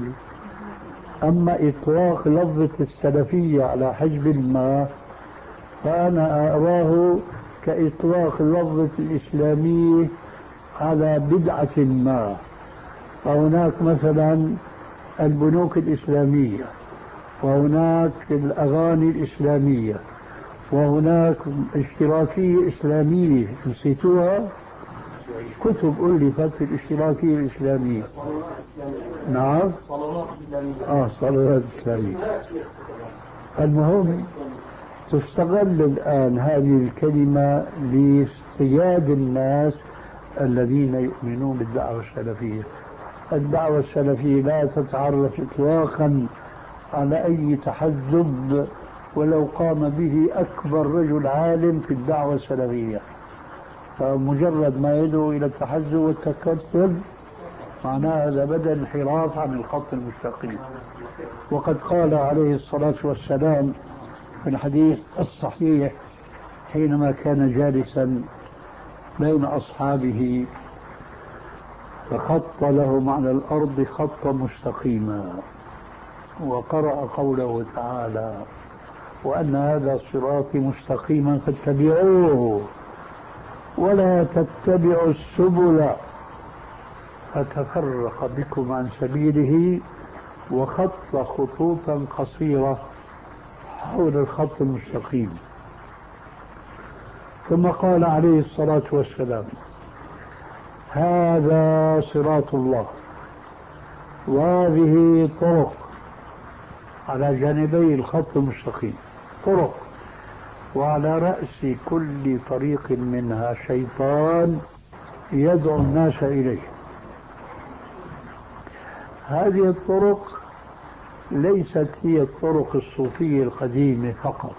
أما إطلاق لفظة السلفية على حزب ما فأنا أراه كإطلاق لفظة الإسلامية على بدعة ما. فهناك مثلا البنوك الإسلامية، وهناك الأغاني الإسلامية، وهناك اشتراكية إسلامية نسيتوها؟ كتب ألفت في الاشتراكية الإسلامية. نعم، آه صلوات إسلامية. المهم تستغل الآن هذه الكلمة لاصطياد الناس الذين يؤمنون بالدعوة السلفية. الدعوة السلفية لا تتعرف إطلاقا على أي تحزب ولو قام به أكبر رجل عالم في الدعوة السلفية، فمجرد ما يدعو إلى التحزب والتكتل معناه هذا بدأ انحراف عن الخط المستقيم. وقد قال عليه الصلاة والسلام في الحديث الصحيح حينما كان جالسا بين أصحابه فخط لهم على الأرض خطا مستقيما وقرأ قوله تعالى: وأن هذا صراطي مستقيما فاتبعوه ولا تتبعوا السبل فتفرق بكم عن سبيله، وخط خطوطا قصيرة حول الخط المستقيم. ثم قال عليه الصلاة والسلام: هذا صراط الله وهذه طرق على جانبي الخط المستقيم، طرق، وعلى رأس كل طريق منها شيطان يدعو الناس إليه. هذه الطرق ليست هي الطرق الصوفية القديمة فقط،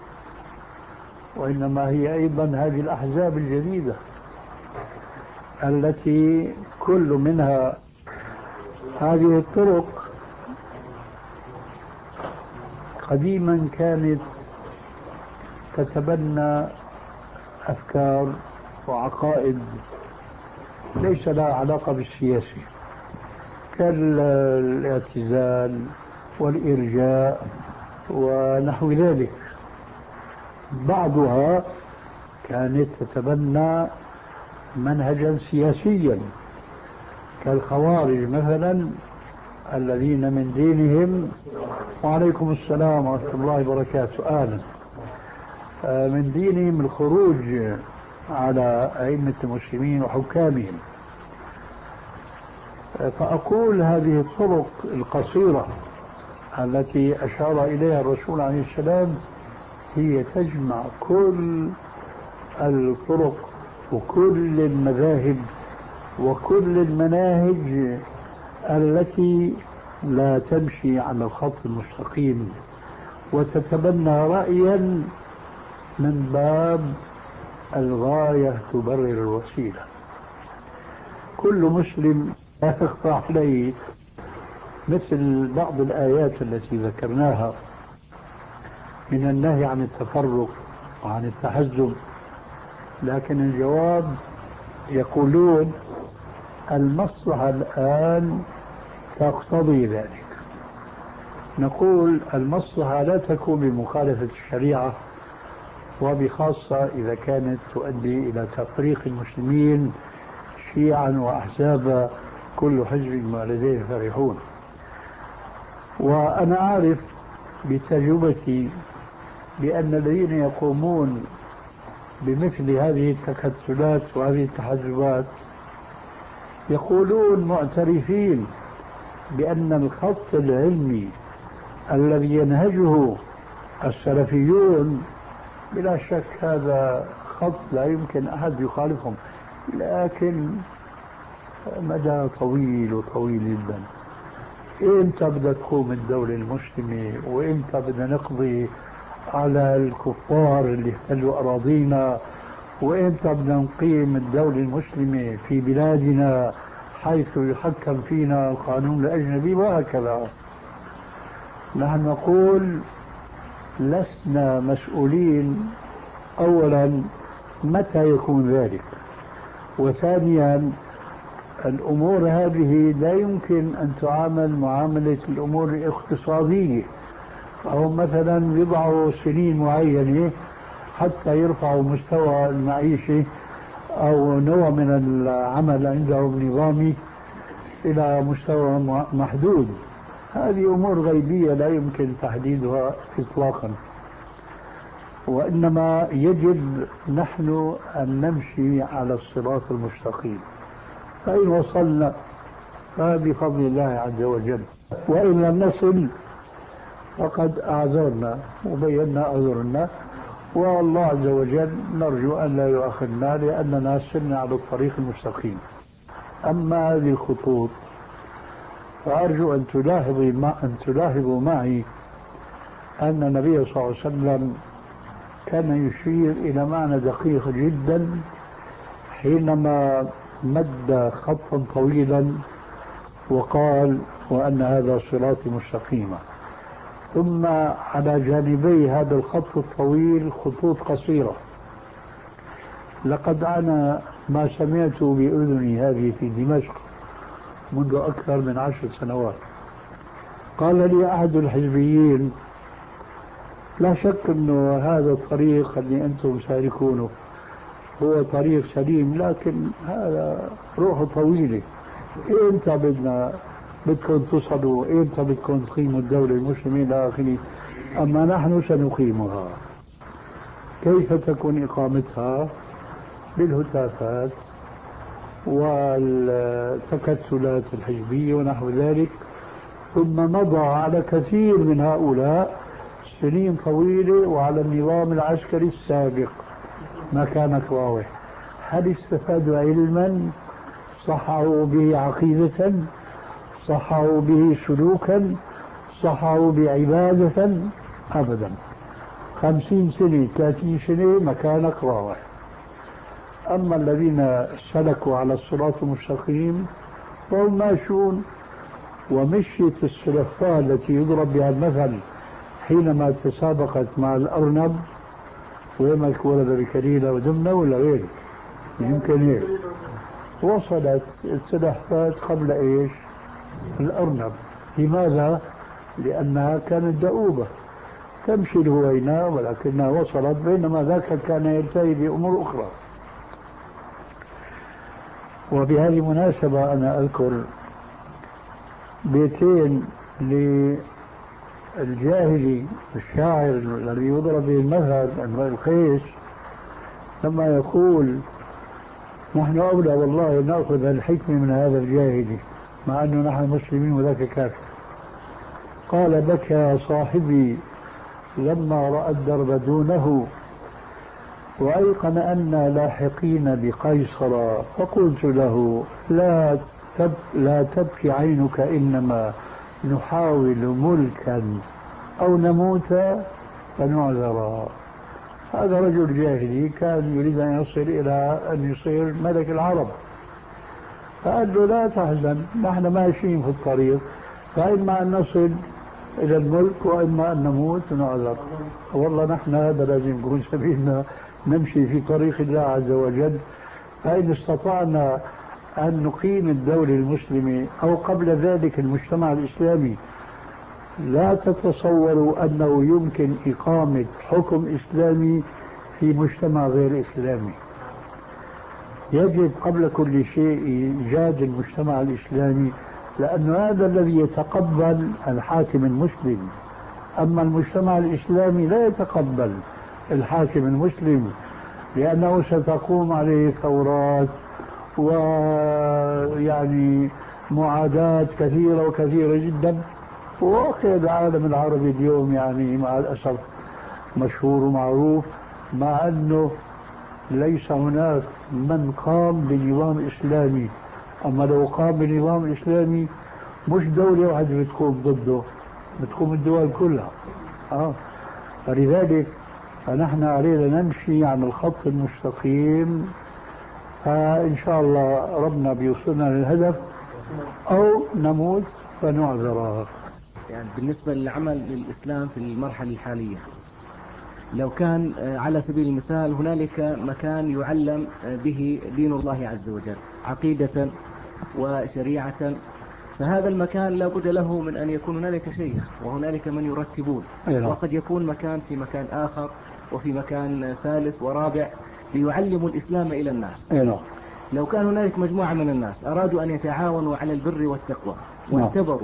وإنما هي أيضا هذه الأحزاب الجديدة التي كل منها هذه الطرق قديما كانت تتبنى أفكار وعقائد ليس لها علاقة بالسياسة، كالاعتزال والإرجاء ونحو ذلك. بعضها كانت تتبنى منهجا سياسيا كالخوارج مثلا الذين من دينهم، وعليكم السلام ورحمة الله وبركاته، أهلا، من دينهم الخروج على أئمة المسلمين وحكامهم. فأقول هذه الطرق القصيرة التي أشار إليها الرسول عليه السلام هي تجمع كل الطرق وكل المذاهب وكل المناهج التي لا تمشي على الخط المستقيم وتتبنى رأيا من باب الغاية تبرر الوسيلة. كل مسلم لا تخفى عليه مثل بعض الآيات التي ذكرناها من النهي عن التفرق وعن التحزب، لكن الجواب يقولون المصلحة الآن تقتضي ذلك، نقول المصلحة لا تكون بمخالفة الشريعة، وبخاصة إذا كانت تؤدي إلى تفريق المسلمين شيعا وأحزابا كل حزب ما لديه فرحون. وأنا أعرف بتجربتي بأن الذين يقومون بمثل هذه التكتلات وهذه التحزبات يقولون معترفين بأن الخط العلمي الذي ينهجه السلفيون بلا شك هذا خط لا يمكن أحد يخالفهم، لكن مدى طويل وطويل جدا. إمتى بدها تقوم الدولة المسلمة، وإمتى بدنا نقضي على الكفار اللي احتلوا أراضينا، وإمتى بدنا نقيم الدولة المسلمة في بلادنا حيث يحكم فينا القانون الأجنبي، وهكذا. نحن نقول لسنا مسؤولين أولا متى يكون ذلك، وثانيا الأمور هذه لا يمكن أن تعامل معاملة الأمور الاقتصادية، أو مثلا يضعوا سنين معينة حتى يرفعوا مستوى المعيشة أو نوع من العمل عندهم نظامي إلى مستوى محدود. هذه أمور غيبية لا يمكن تحديدها إطلاقا، وإنما يجب نحن أن نمشي على الصراط المستقيم، فإن وصلنا فبفضل الله عز وجل، وإن لم نصل فقد أعذرنا وبينا أعذرنا، والله عز وجل نرجو أن لا يؤاخذنا لأننا سرنا على الطريق المستقيم. أما هذه الخطوط فأرجو أن تلاحظوا مع أن تلاحظوا معي أن النبي صلى الله عليه وسلم كان يشير إلى معنى دقيق جدا حينما مد خطا طويلا وقال وأن هذا صراطي مستقيما، ثم على جانبي هذا الخط الطويل خطوط قصيرة. لقد أنا ما سمعت بأذني هذه في دمشق منذ أكثر من عشر سنوات. قال لي أحد الحزبيين: لا شك أنه هذا الطريق اللي أنتم سالكونه هو طريق سليم، لكن هذا روحه طويلة، إمتى بدنا بدكم تصلوا، إمتى بدكم تقيموا الدولة المسلمة إلى آخره، أما نحن سنقيمها. كيف تكون إقامتها؟ بالهتافات والتكتلات الحزبية ونحو ذلك. ثم مضى على كثير من هؤلاء سنين طويلة وعلى النظام العسكري السابق ما كانت واضح. هل استفادوا علما صحوا به عقيدة، صحوا به سلوكا، صحوا بعبادة؟ أبدا. خمسين سنة ثلاثين سنة مكانك واضح. أما الذين سلكوا على الصراط المستقيم فهم ماشون، ومشيت السلفاء التي يضرب بها المثل حينما تسابقت مع الأرنب ويمك ولد بكليلة ودمنة ولا غير، يمكن هيك وصلت السلفات قبل إيش؟ الأرنب. لماذا؟ لأنها كانت دؤوبة تمشي الهوينة ولكنها وصلت، بينما ذاك كان يلتهي بأمور أخرى. وبهذه المناسبة أنا أذكر بيتين للجاهلي الشاعر الذي يضرب به المثل امرئ القيس لما يقول: نحن أولى والله نأخذ الحكمة من هذا الجاهلي مع أنه نحن مسلمين وذاك كافر. قال: بكى صاحبي لما رأى الدرب دونه وأيقن أننا لاحقين بقيصر، فقلت له: لا تب لا تبكي عينك، إنما نحاول ملكا أو نموت فنعذر. هذا رجل جاهلي كان يريد أن يصل إلى أن يصير ملك العرب، فقال له: لا تحزن، نحن ماشيين في الطريق، فإما أن نصل إلى الملك وإما أن نموت ونعذر. والله نحن هذا لازم يكون سبيلنا، نمشي في طريق الله عز وجل. فإن استطعنا أن نقيم الدولة المسلمة أو قبل ذلك المجتمع الإسلامي لا تتصوروا أنه يمكن إقامة حكم إسلامي في مجتمع غير إسلامي. يجب قبل كل شيء إيجاد المجتمع الإسلامي، لأن هذا الذي يتقبل الحاكم المسلم. أما المجتمع الإسلامي لا يتقبل الحاكم المسلم، لأنه ستقوم عليه ثورات ويعني معاداة كثيرة وكثيرة جدا. وواقع العالم العربي اليوم يعني مع الأسف مشهور ومعروف، مع أنه ليس هناك من قام بنظام إسلامي. أما لو قام بنظام إسلامي مش دولة واحدة بتقوم ضده، بتقوم الدول كلها. آه. فلذلك فنحن علينا نمشي عن الخط المستقيم، فإن شاء الله ربنا بيوصلنا للهدف، أو نموت فنعذر. يعني بالنسبة للعمل للإسلام في المرحلة الحالية، لو كان على سبيل المثال هنالك مكان يعلم به دين الله عز وجل عقيدة وشريعة، فهذا المكان لا بد له من أن يكون هنالك شيخ وهنالك من يرتبون. وقد يكون مكان في مكان آخر وفي مكان ثالث ورابع ليعلموا الإسلام إلى الناس. لو كان هنالك مجموعة من الناس أرادوا أن يتعاونوا على البر والتقوى واعتبروا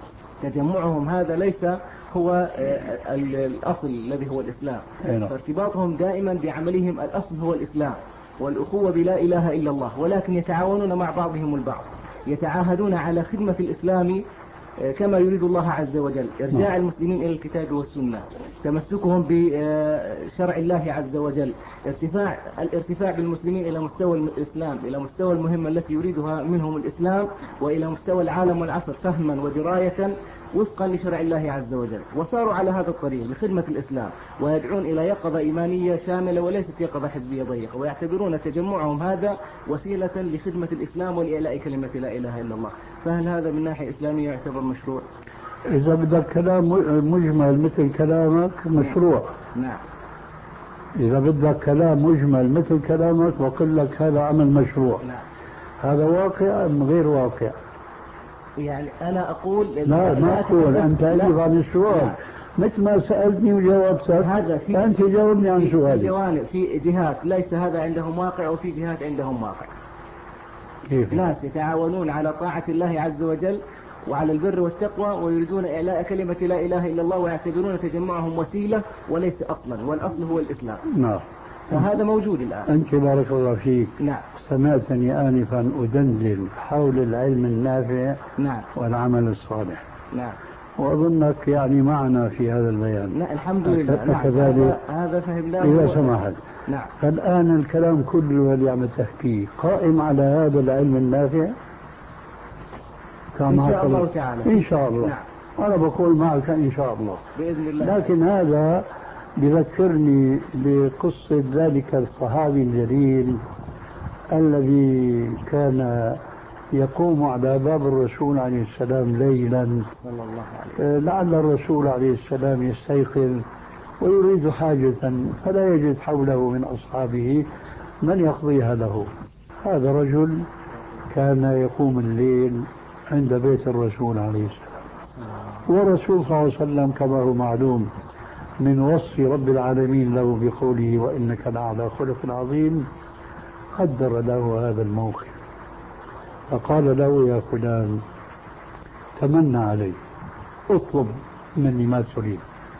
تجمعهم هذا ليس هو الأصل الذي هو الإسلام، فارتباطهم دائما بعملهم الأصل هو الإسلام والأخوة بلا إله إلا الله، ولكن يتعاونون مع بعضهم البعض، يتعاهدون على خدمة الإسلام كما يريد الله عز وجل، إرجاع المسلمين إلى الكتاب والسنة، تمسكهم بشرع الله عز وجل، ارتفاع الارتفاع بالمسلمين إلى مستوى الإسلام، إلى مستوى المهمة التي يريدها منهم الإسلام، وإلى مستوى العالم والعصر فهما ودراية وفقا لشرع الله عز وجل. وصاروا على هذا الطريق لخدمة الإسلام ويدعون إلى يقظة إيمانية شاملة وليست يقظة حزبية ضيقة، ويعتبرون تجمعهم هذا وسيلة لخدمة الإسلام ولإعلاء كلمة لا إله إلا الله. فهل هذا من ناحية إسلامية يعتبر مشروع؟ إذا بدك كلام مجمل مثل كلامك مشروع. نعم. إذا بدك كلام مجمل مثل كلامك وقل لك هذا عمل مشروع. نعم. هذا واقع أم غير واقع؟ يعني أنا أقول لا ما أقول، أنت أجيب عن السؤال. لا. مثل ما سألتني وجاوبتك، هذا في أنت جاوبني عن سؤالي. في جوانب، في جهات ليس هذا عندهم واقع وفي جهات عندهم واقع. كيف؟ ناس يتعاونون على طاعة الله عز وجل وعلى البر والتقوى ويريدون إعلاء كلمة لا إله إلا الله، ويعتبرون تجمعهم وسيلة وليس أصلا، والأصل هو الإسلام. نعم. فهذا موجود الآن. أنت بارك الله فيك. نعم. سمعتني آنفا أدندن حول العلم النافع. نعم. والعمل الصالح. نعم. وأظنك يعني معنا في هذا البيان. نعم الحمد لله. نعم. هذا, هذا فهمناه. إذا سمحت. نعم. فالآن الكلام كله اللي عم تحكيه قائم على هذا العلم النافع؟ إن شاء الله تعالى. إن شاء الله. نعم. أنا بقول معك إن شاء الله بإذن الله. لكن هذا بذكرني بقصة ذلك الصحابي الجليل الذي كان يقوم على باب الرسول عليه السلام ليلا، صلى الله عليه وسلم، لعل الرسول عليه السلام يستيقظ ويريد حاجة فلا يجد حوله من أصحابه من يقضيها له. هذا رجل كان يقوم الليل عند بيت الرسول عليه السلام، والرسول صلى الله عليه وسلم كما هو معلوم من وصف رب العالمين له بقوله وإنك لعلى خلق عظيم قدر له هذا الموقف، فقال له يا فلان تمنى علي، اطلب مني ما تريد.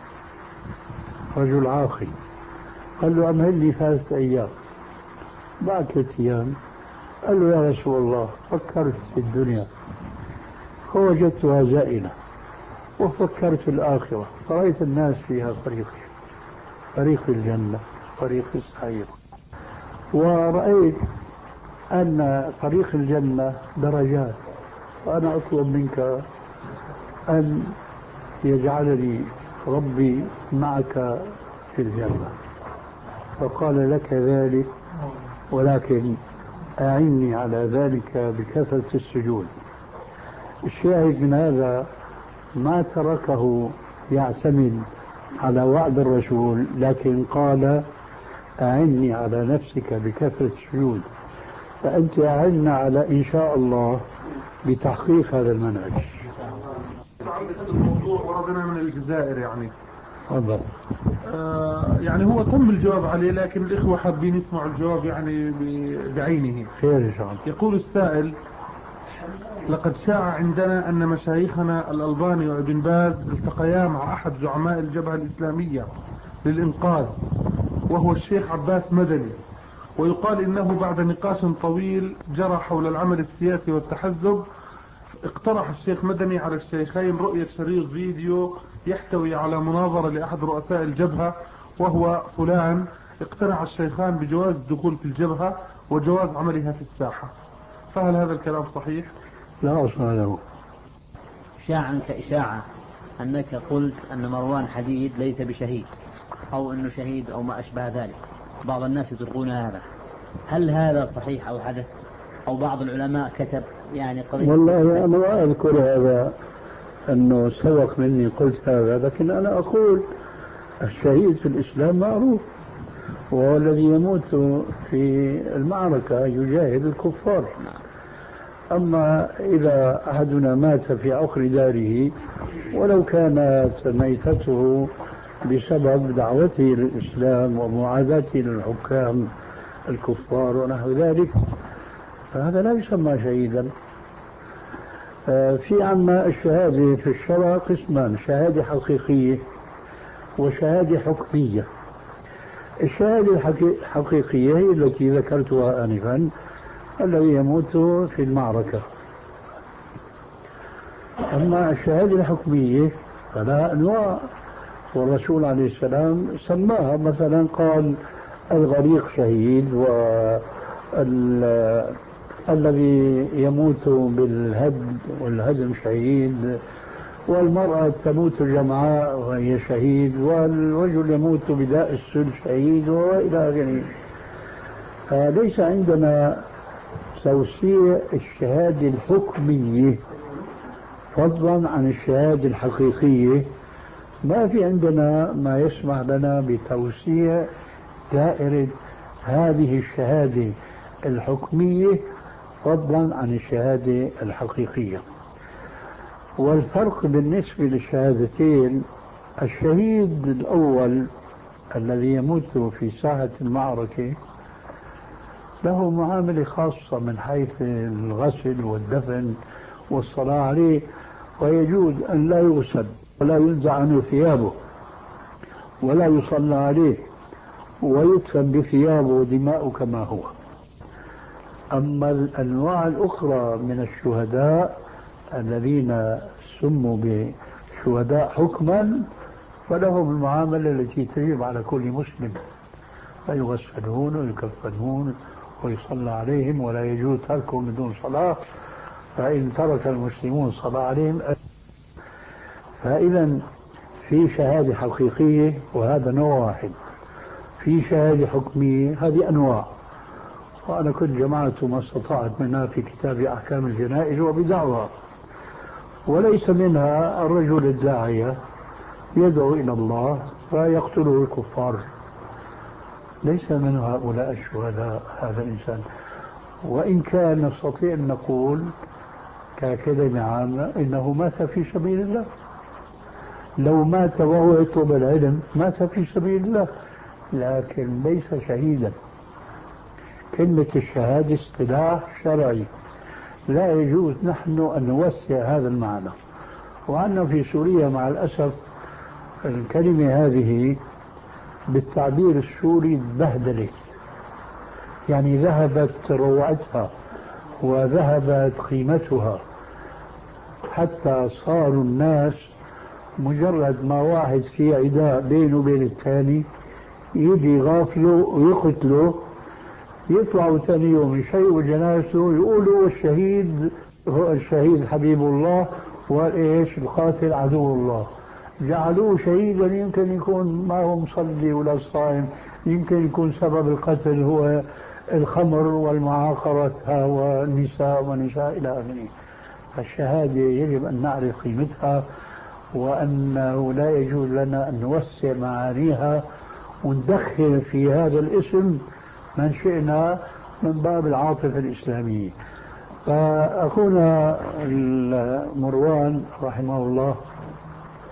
رجل عاقل قال له أمهلني ثلاثة أيام. بعد ثلاثة أيام قال له يا رسول الله فكرت في الدنيا فوجدتها زائلة، وفكرت في الآخرة فرأيت الناس فيها فريقين، فريق الجنة فريق السعير، ورأيت أن طريق الجنة درجات، وأنا أطلب منك أن يجعلني ربي معك في الجنة. فقال لك ذلك ولكن أعني على ذلك بكثرة السجود. الشاهد من هذا ما تركه يعتمد على وعد الرسول، لكن قال أعني على نفسك بكثرة السجود، فأنت أعنا على إن شاء الله بتحقيق هذا المنهج. موضوع وردنا من الجزائر يعني. تفضل. آه يعني هو تم الجواب عليه لكن الإخوة حابين يسمعوا الجواب يعني بعينه. خير إن شاء الله. يقول السائل: لقد شاع عندنا أن مشايخنا الألباني وابن باز التقيا مع أحد زعماء الجبهة الإسلامية للإنقاذ وهو الشيخ عباس مدني، ويقال إنه بعد نقاش طويل جرى حول العمل السياسي والتحزب اقترح الشيخ مدني على الشيخين رؤية شريط فيديو يحتوي على مناظرة لأحد رؤساء الجبهة وهو فلان. اقتنع الشيخان بجواز الدخول في الجبهة وجواز عملها في الساحة، فهل هذا الكلام صحيح؟ لا أصل له. شاع عنك إشاعة أنك قلت أن مروان حديد ليس بشهيد أو أنه شهيد أو ما أشبه ذلك، بعض الناس يطلقون هذا، هل هذا صحيح أو حدث أو بعض العلماء كتب يعني قضية؟ والله أنا ما أذكر هذا أنه سبق مني قلت هذا، لكن أنا أقول الشهيد في الإسلام معروف وهو الذي يموت في المعركة يجاهد الكفار. أما إذا أحدنا مات في عقر داره ولو كانت ميتته بسبب دعوته للإسلام ومعاداته للحكام الكفار ونحو ذلك فهذا لا يسمى شهيدا. في عنا الشهادة في الشرع قسمان: شهادة حقيقية وشهادة حكمية. الشهادة الحقيقية هي التي ذكرتها آنفا، الذي يموت في المعركة. أما الشهادة الحكمية فلا أنواع، والرسول عليه السلام سماها، مثلا قال الغريق شهيد، والذي يموت بالهد والهدم شهيد، والمرأة تموت جمعاء وهي شهيد، والرجل يموت بداء السل شهيد، وإلى آخره. فليس عندنا توسيع الشهادة الحكمية فضلا عن الشهادة الحقيقية. ما في عندنا ما يسمح لنا بتوسيع دائرة هذه الشهادة الحكمية فضلا عن الشهادة الحقيقية. والفرق بالنسبة للشهادتين: الشهيد الأول الذي يموت في ساحة المعركة له معاملة خاصة من حيث الغسل والدفن والصلاة عليه، ويجوز أن لا يغسل ولا ينزع عنه ثيابه ولا يصلى عليه ويدفن بثيابه ودماؤه كما هو. أما الأنواع الأخرى من الشهداء الذين سموا بشهداء حكما فلهم المعاملة التي تجب على كل مسلم، فيغسلون ويكفنون ويصلى عليهم ولا يجوز تركهم بدون صلاة، فإن ترك المسلمون صلاة عليهم. فإذا في شهادة حقيقية وهذا نوع واحد، في شهادة حكمية هذه أنواع، وأنا كنت جمعت ما استطعت منها في كتاب أحكام الجنائز وبدعوها. وليس منها الرجل الداعية يدعو إلى الله فيقتله الكفار، ليس من هؤلاء الشهداء هذا الإنسان. وإن كان نستطيع أن نقول ككلمة عامة إنه مات في سبيل الله، لو مات وهو يطلب العلم مات في سبيل الله، لكن ليس شهيدا. كلمة الشهادة اصطلاح شرعي لا يجوز نحن أن نوسع هذا المعنى. وعندنا في سوريا مع الأسف الكلمة هذه بالتعبير السوري بهدلت، يعني ذهبت روعتها وذهبت قيمتها، حتى صاروا الناس مجرد ما واحد في عداء بينه وبين الثاني يجي غافله ويقتله، يطلعوا ثاني يوم يشيعوا جنازته يقولوا الشهيد هو الشهيد حبيب الله وايش القاتل عدو الله. جعلوه شهيدا، يمكن يكون ما هو مصلي ولا صائم، يمكن يكون سبب القتل هو الخمر والمعاقرة والنساء ونساء إلى آخره. فالشهادة يجب أن نعرف قيمتها، وأنه لا يجوز لنا أن نوسع معانيها وندخل في هذا الاسم من شئنا من باب العاطفة الإسلامية. فأخونا مروان رحمه الله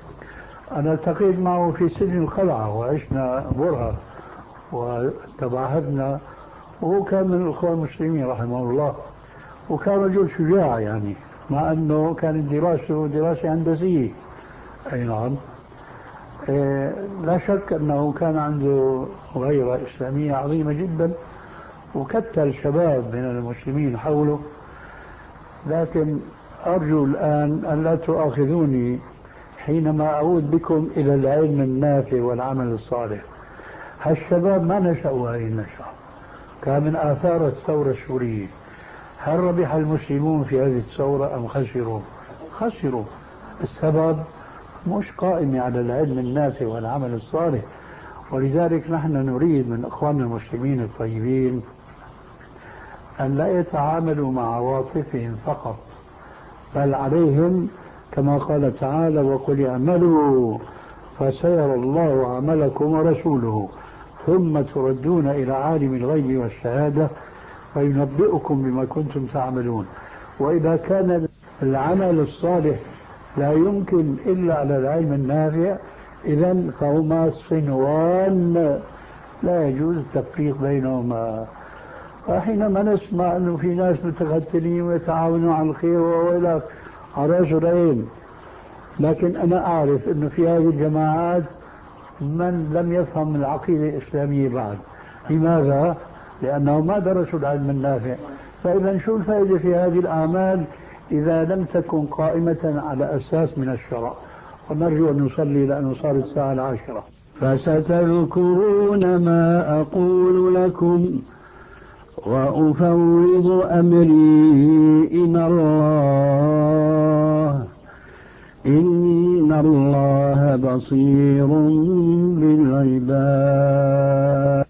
أنا التقيت معه في سجن القلعة وعشنا برهة وتباهدنا، وهو كان من الإخوان المسلمين رحمه الله، وكان رجل شجاع يعني، مع أنه كانت دراسته دراسة هندسية. أي نعم. إيه لا شك أنه كان عنده غيرة إسلامية عظيمة جدا، وكتل شباب من المسلمين حوله. لكن أرجو الآن أن لا تؤاخذوني حينما أعود بكم إلى العلم النافع والعمل الصالح. هالشباب ما نشأوا هذه النشأة، كان من آثار الثورة السورية. هل ربح المسلمون في هذه الثورة أم خسروا؟ خسروا. السبب مش قائم على العلم النافع والعمل الصالح. ولذلك نحن نريد من إخواننا المسلمين الطيبين أن لا يتعاملوا مع عواطفهم فقط، بل عليهم كما قال تعالى: وقل اعملوا فسيرى الله عملكم ورسوله ثم تردون إلى عالم الغيب والشهادة فينبئكم بما كنتم تعملون. وإذا كان العمل الصالح لا يمكن إلا على العلم النافع، إذن فهما صنوان لا يجوز التفريق بينهما. فحينما نسمع أنه في ناس متقتلين ويتعاونوا على الخير وإلى على رأس العين، لكن أنا أعرف أنه في هذه الجماعات من لم يفهم العقيدة الإسلامية بعد. لماذا؟ لأنه ما درسوا العلم النافع. فإذا شو الفائدة في هذه الأعمال إذا لم تكن قائمة على أساس من الشرع؟ ونرجو أن نصلي لأنه صارت الساعة العاشرة. فستذكرون ما أقول لكم وأفوض أمري إلى الله إن الله بصير بالعباد.